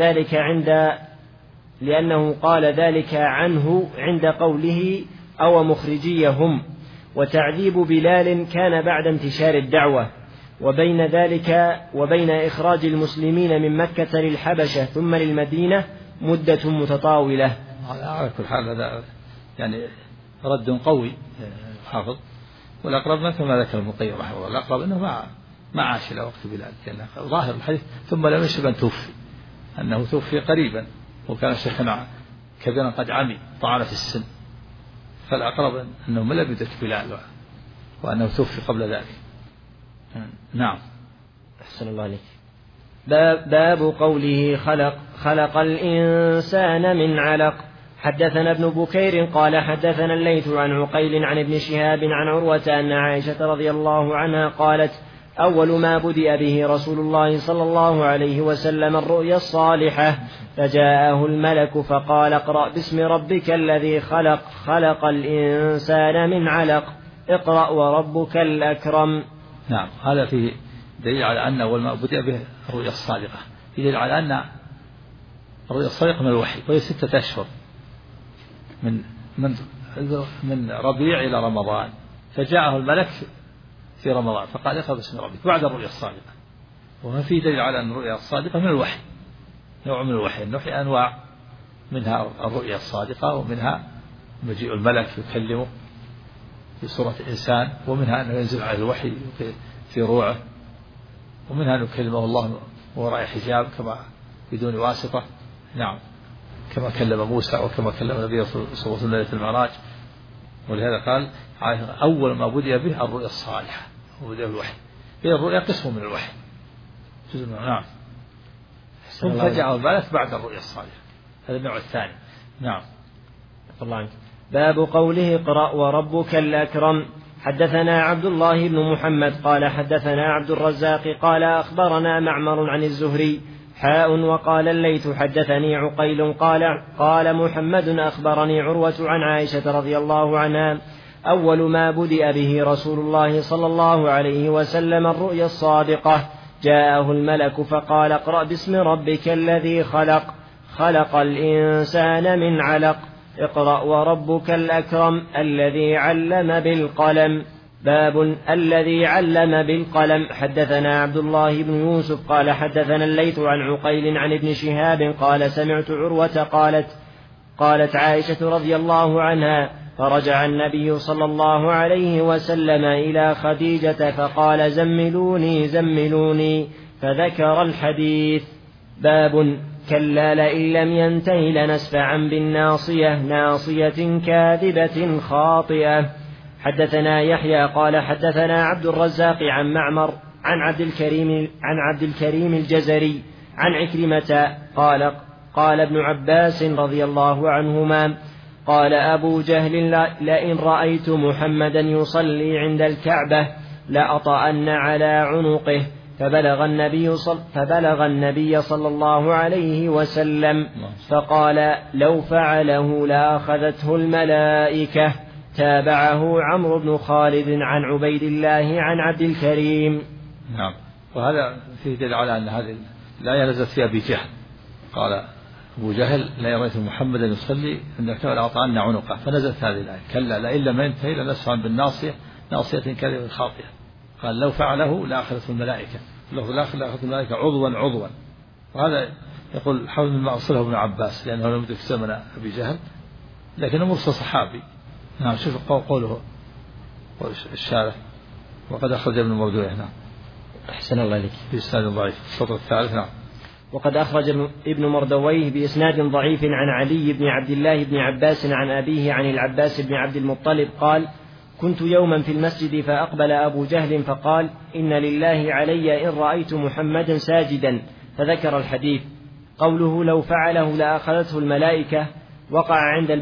[SPEAKER 3] قال ذلك عنه عند قوله أو مخرجيهم. وتعذيب بلال كان بعد انتشار الدعوة، وبين ذلك وبين إخراج المسلمين من مكة للحبشة ثم للمدينة مدة متطاولة.
[SPEAKER 2] على كل حال هذا يعني رد قوي حافظ، والأقرب مثل ما ذكر ابن القيم رحمه الله، الأقرب أنه ما عاش إلى وقت بلال، لأن ظاهر الحديث ثم لم يشب أن توفي، أنه توفي قريبا وكان شيخا كبيرا قد عمي طعن في السن، فالأقرب أنه لم يدرك بلال وأنه توفي قبل ذلك. نعم.
[SPEAKER 3] أحسن الله عليك. باب قوله خلق الإنسان من علق. حدثنا ابن بكير قال حدثنا الليث عن عقيل عن ابن شهاب عن عروة أن عائشة رضي الله عنها قالت أول ما بدأ به رسول الله صلى الله عليه وسلم الرؤيا الصالحة، فجاءه الملك فقال اقرأ باسم ربك الذي خلق الإنسان من علق اقرأ وربك الأكرم.
[SPEAKER 2] نعم، هذا فيه دليل على أن أول ما بدأ به الرؤيا الصادقة، دليل على أن الرؤيا الصادقة من الوحي، وهي 6 أشهر من ربيع إلى رمضان، فجاءه الملك في رمضان فقال اقرأ باسم ربك بعد الرؤيا الصادقة. وما فيه دليل على أن الرؤيا الصادقة من الوحي، نوع من الوحي. الوحي أنواع، منها الرؤيا الصادقة، ومنها مجيء الملك يكلمه في صورة إنسان، ومنها أنه ينزل على الوحي في روعه، ومنها أن يكلمه الله وراء حجاب كما بدون واسطة. نعم، كما كلم موسى وكما كلم النبي صلى الله عليه وسلم ليلة المعراج. ولهذا قال أول ما بدأ به الرؤيا الصالحة، وبدأ بالوحي. هي الرؤيا قسم من الوحي. نعم. ثم فجاءه الملك بعد الرؤيا الصالحة، هذا النوع الثاني. نعم.
[SPEAKER 3] الله عنك. باب قوله اقرأ وربك الأكرم. حدثنا عبد الله بن محمد قال حدثنا عبد الرزاق قال أخبرنا معمر عن الزهري وقال الليث حدثني عقيل قال محمد أخبرني عروة عن عائشة رضي الله عنها أول ما بدأ به رسول الله صلى الله عليه وسلم الرؤيا الصادقة، جاءه الملك فقال اقرأ باسم ربك الذي خلق الإنسان من علق اقرأ وربك الأكرم الذي علم بالقلم. باب الذي علم بالقلم. حدثنا عبد الله بن يوسف قال حدثنا الليث عن عقيل عن ابن شهاب قال سمعت عروة قالت عائشة رضي الله عنها فرجع النبي صلى الله عليه وسلم إلى خديجة فقال زملوني فذكر الحديث. باب كلا لئن لم ينته لنسفعا بالناصية ناصية كاذبة خاطئة. حدثنا يحيى قال حدثنا عبد الرزاق عن معمر عن عبد الكريم الجزري عن عكرمة قال ابن عباس رضي الله عنهما قال أبو جهل لئن رأيت محمدا يصلي عند الكعبة لأطأن على عنقه، فبلغ النبي صلى الله عليه وسلم فقال لو فعله لأخذته الملائكة. تابعه عمرو بن خالد عن عبيد الله عن عبد الكريم.
[SPEAKER 2] نعم. وهذا فيه دليل على أن هذه الآية نزلت في أبي جهل، قال أبو جهل لا رأيت محمدا يصلي عند الكعبة لأطأن عنقه، فنزلت هذه الآية كلا لئن لم ينتهي لنسفعا بالناصية ناصية كاذبة خاطئة. قال لو فعله لأخذته الملائكة، لأخذته الملائكة عضوا. وهذا يقول حول مما أصله ابن عباس لأنه لم يدرك زمن أبي جهل، لكنه مرسل صحابي. نعم. شوف قوله الشارع وقد أخرج ابن مردويه. نعم.
[SPEAKER 3] أحسن الله عليك.
[SPEAKER 2] بإسناد ضعيف السطر الثالث. نعم.
[SPEAKER 3] وقد أخرج ابن مردويه بإسناد ضعيف عن علي بن عبد الله بن عباس عن أبيه عن العباس بن عبد المطلب قال كنت يوما في المسجد فأقبل أبو جهل فقال إن لله علي إن رأيت محمدا ساجدا، فذكر الحديث. قوله لو فعله لأخذته الملائكة وقع عند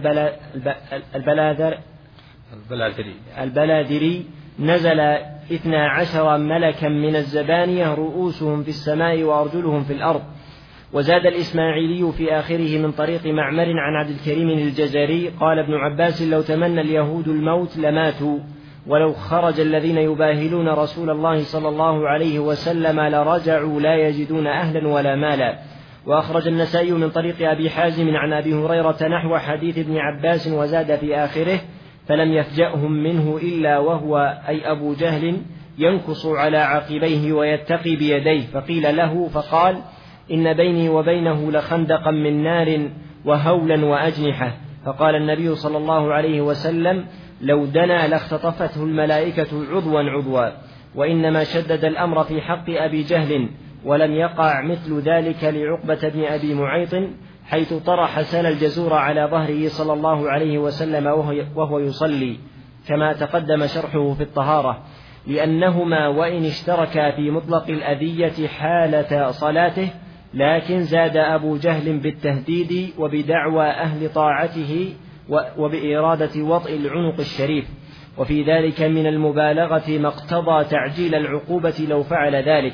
[SPEAKER 3] البلادري نزل 12 ملكا من الزبانية رؤوسهم في السماء وأرجلهم في الأرض، وزاد الإسماعيلي في آخره من طريق معمر عن عبد الكريم الجزري قال ابن عباس لو تمنى اليهود الموت لماتوا ولو خرج الذين يباهلون رسول الله صلى الله عليه وسلم لرجعوا لا يجدون أهلا ولا مالا. وأخرج النسائي من طريق أبي حازم عن أبي هريرة نحو حديث ابن عباس وزاد في آخره فلم يفجأهم منه إلا وهو أي أبو جهل ينكص على عقبيه ويتقي بيديه فقيل له فقال إن بيني وبينه لخندقا من نار وهولا وأجنحة. فقال النبي صلى الله عليه وسلم لو دنا لاختطفته الملائكة عضوا عضوا. وإنما شدد الأمر في حق أبي جهل ولم يقع مثل ذلك لعقبة بن أبي معيط حيث طرح سال الجزور على ظهره صلى الله عليه وسلم وهو يصلي كما تقدم شرحه في الطهارة لأنهما وإن اشتركا في مطلق الأذية حالة صلاته لكن زاد أبو جهل بالتهديد وبدعوى أهل طاعته وبإرادة وطئ العنق الشريف. وفي ذلك من المبالغة ما اقتضى تعجيل العقوبة لو فعل ذلك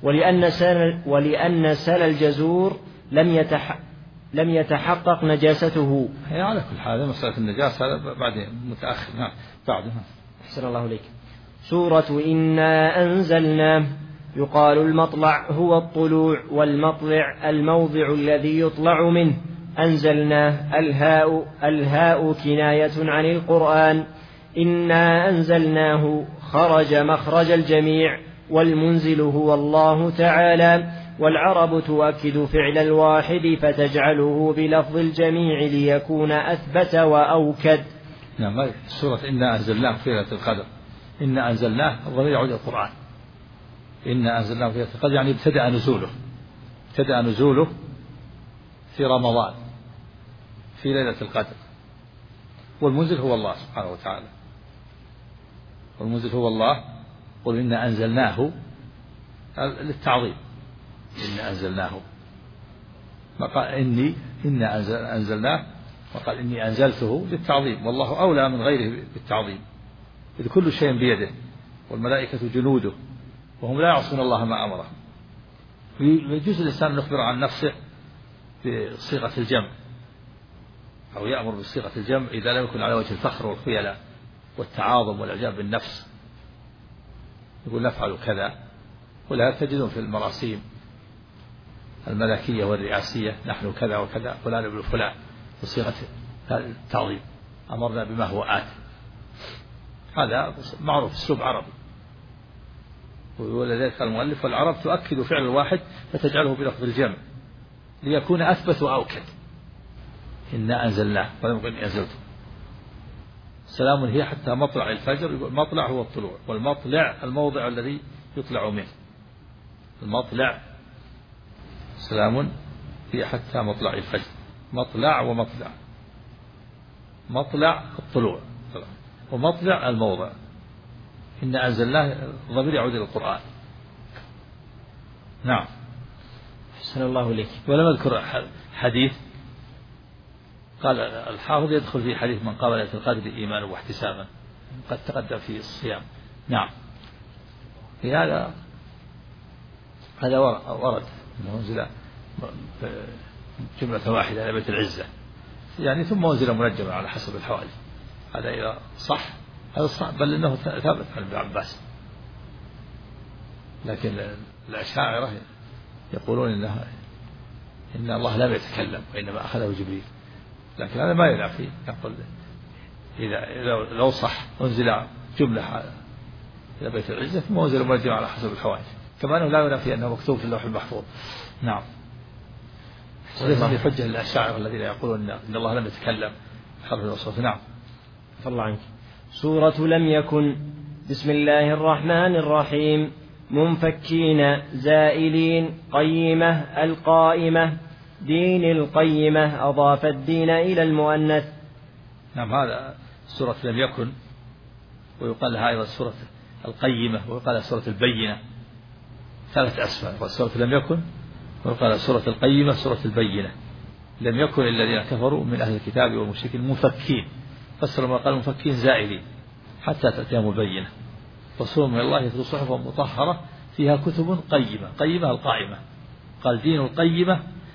[SPEAKER 3] ولأن سال الجزور لم يتحقق نجاسته.
[SPEAKER 2] هي على كل حال مسألة النجاسة بعدين متأخر. نعم بعد.
[SPEAKER 3] أحسن الله إليك. سورة إنا أنزلناه. يقال المطلع هو الطلوع والمطلع الموضع الذي يطلع منه. أنزلناه الهاء كناية عن القرآن. إنا أنزلناه خرج مخرج الجميع والمنزل هو الله تعالى. والعرب تؤكد فعل الواحد فتجعله بلفظ الجميع ليكون أثبت وأوكد.
[SPEAKER 2] نعم. سورة إنا أنزلناه في ليلة القدر. إنا أنزلناه الضمير يعود إلى القرآن. إنا أنزلناه في ليلة القدر يعني ابتدأ نزوله في رمضان في ليلة القدر. والمنزل هو الله سبحانه وتعالى. والمنزل هو الله. قل إنا أنزلناه للتعظيم. إنا أنزلناه ما قال إنا أنزلناه وقال إني أنزلته للتعظيم والله أولى من غيره بالتعظيم إذ كل شيء بيده والملائكة جنوده وهم لا يعصون الله ما أمرهم. يجوز الإنسان أن يخبر عن نفسه بصيغة الجمع أو يأمر بصيغة الجمع إذا لم يكن على وجه الفخر والخيلاء والتعاظم والإعجاب بالنفس. يقول نفعل كذا. ولا تجدون في المراسيم الملكية والرئاسية نحن كذا وكذا فلان ابن فلان بصيغة التعظيم أمرنا بما هو آت. هذا معروف أسلوب عربي. ولذلك قال المؤلف والعرب تؤكد فعل الواحد فتجعله بلفظ الجمع ليكون أثبت وأوكد. إنا أنزلناه ولم يقل إني أنزلته. سلام هي حتى مطلع الفجر. يقول المطلع هو الطلوع والمطلع الموضع الذي يطلع منه. المطلع سلام هي حتى مطلع الفجر. مطلع ومطلع. مطلع الطلوع ومطلع الموضع. إن أنزلناه الضمير يعود إلى القرآن. نعم.
[SPEAKER 3] أحسن الله إليك.
[SPEAKER 2] ولم أذكر حديث قال الحافظ يدخل في حديث من قام ليلة القدر إيمانا واحتسابا قد تقدم في الصيام. نعم. في هذا ورد أنه أنزل جملة واحدة على بيت العزة يعني ثم أنزل منجما على حسب الحوادث. هذا إذا صح هذا صح بل إنه ثابت عن ابن عباس. لكن الأشاعرة يقولون إن الله لم يتكلم وإنما أخذه جبريل. لكن هذا ما يلعب فيه. يقول إذا لو صح أنزل جملة إلى بيت العزة ثم أنزل منجما على حسب الحوادث كما أنه لا ينافي أنه مكتوب في اللوح المحفوظ. نعم. وليس في حجة للأشاعرة الذين يقولون إن الله لم يتكلم حرف الوصف. نعم.
[SPEAKER 3] الله عنك. سورة لم يكن. بسم الله الرحمن الرحيم. منفكين زائلين قيمة القائمة دين القيمة أضاف الدين إلى المؤنث.
[SPEAKER 2] نعم. هذا سورة لم يكن ويقال لها أيضا سورة القيمة ويقال لها سورة البينة. ثلاث أسماء. سورة لم يكن ويقال سورة القيمة سورة البينة. لم يكن الذين كفروا من أهل الكتاب والمشركين منفكين. فسر ما قال منفكين زائلين حتى تأتيهم البينة. رسول من الله يتلو صحفا مطهرة فيها كتب قيمة. قيمة القائمة. قال دين القيمة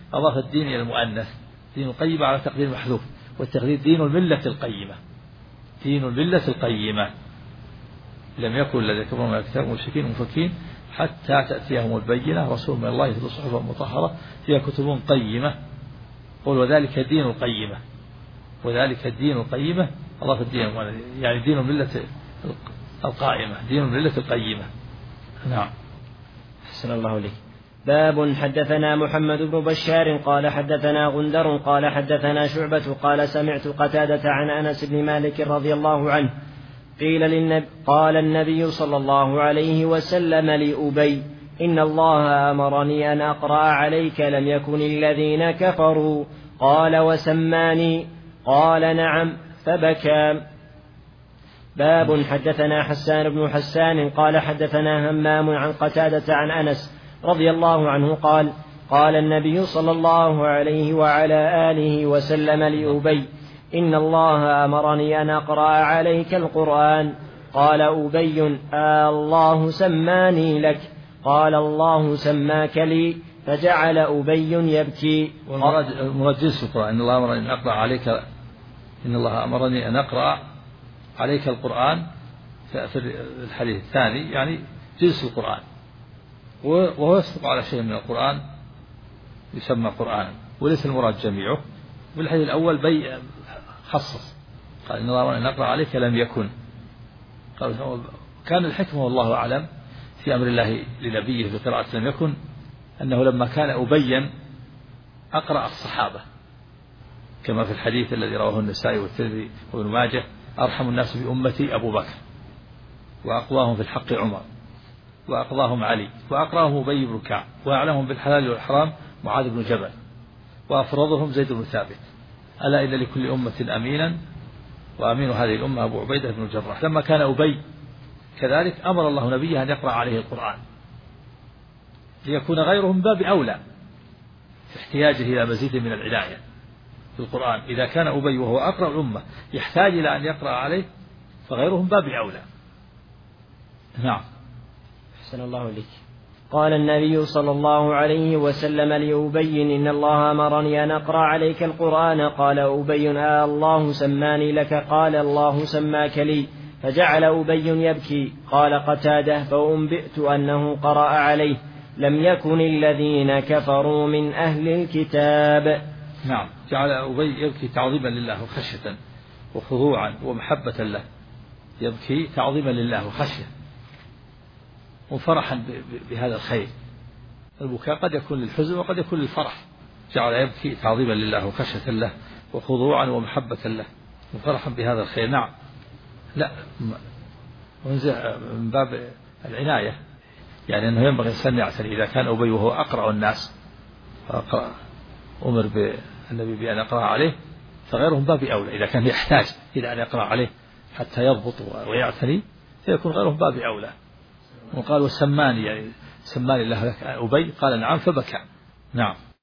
[SPEAKER 2] أضاف الدين إلى المؤنث، دين القيمة على تقدير محذوف، والتقدير دين الملة القيمة، دين الملة القيمة. لم يكن الذين كفروا من الكتاب مشركين مفكين حتى تأتيهم البينة، رسول من الله يتلو صحفا مطهرة فيها كتب قيمة. قل وذلك الدين القيمة، وذلك الدين القيمة أضاف الدين يعني دين الملة القائمة، دين الملة القيمة. نعم.
[SPEAKER 3] أحسن الله إليك. باب حدثنا محمد بن بشار قال حدثنا غندر قال حدثنا شعبة قال سمعت قتادة عن أنس بن مالك رضي الله عنه قال النبي صلى الله عليه وسلم لأبي إن الله أمرني أن أقرأ عليك لم يكن الذين كفروا، قال وسماني، قال نعم، فبكى. باب حدثنا حسان بن حسان قال حدثنا همام عن قتادة عن أنس رضي الله عنه قال قال النبي صلى الله عليه وعلى آله وسلم لأبي إن الله أمرني أن أقرأ عليك القرآن. قال أبي الله سماني لك، قال الله سماك لي، فجعل أبي يبكي.
[SPEAKER 2] والمراد جنس القرآن، إن الله أمرني أن أقرأ عليك، إن الله أمرني أن أقرأ عليك القرآن في الحديث الثاني يعني جنس القرآن، وهو يصدق على شيء من القرآن يسمى قرآنا، وليس المراد جميعه. والحديث الأول خصص، قال إن الله أمرني أن أقرأ عليك لم يكن. كان الحكمة والله أعلم في أمر الله لنبيه بقراءة لم يكن أنه لما كان أبيا أقرأ الصحابة، كما في الحديث الذي رواه النسائي والترمذي وابن ماجه: أرحم الناس بأمتي أبو بكر، وأقواهم في الحق عمر، وأقضاهم علي، وأقراهم أبي بن كعب، وأعلمهم بالحلال والحرام معاذ بن جبل، وأفرضهم زيد بن ثابت. ألا إن لكل أمة أمينا، وأمين هذه الأمة أبو عبيدة بن الجراح. لما كان أبي كذلك أمر الله نبيه أن يقرأ عليه القرآن ليكون غيره من باب أولى في احتياجه إلى مزيد من العناية في القرآن. إذا كان أبي وهو أقرأ الأمة يحتاج إلى أن يقرأ عليه فغيره من باب أولى. نعم.
[SPEAKER 3] أحسن الله إليك. قال النبي صلى الله عليه وسلم لأبي إن الله أمرني أن أقرأ عليك القرآن. قال أبي الله سماني لك، قال الله سماك لي، فجعل أبي يبكي. قال قتادة فأنبئت أنه قرأ عليه لم يكن الذين كفروا من أهل الكتاب.
[SPEAKER 2] نعم. جعل أبي يبكي تعظيما لله وخشية وخضوعا ومحبة له، يبكي تعظيما لله وخشية وفرحا بهذا الخير. البكاء قد يكون للحزن وقد يكون للفرح. جعل يبكي تعظيما لله وخشية له وخضوعا ومحبة له وفرحا بهذا الخير. نعم. لا، من باب العناية، يعني أنه ينبغي الإنسان يعتني. إذا كان أبي وهو أقرأ الناس أمر بالنبي بأن يقرأ عليه فغيره من باب أولى. إذا كان يحتاج إلى أن يقرأ عليه حتى يضبط ويعتني فيكون غيره من باب أولى. وقال وسماني، يعني سماني الله لك أبي، قال نعم، فبكى. نعم.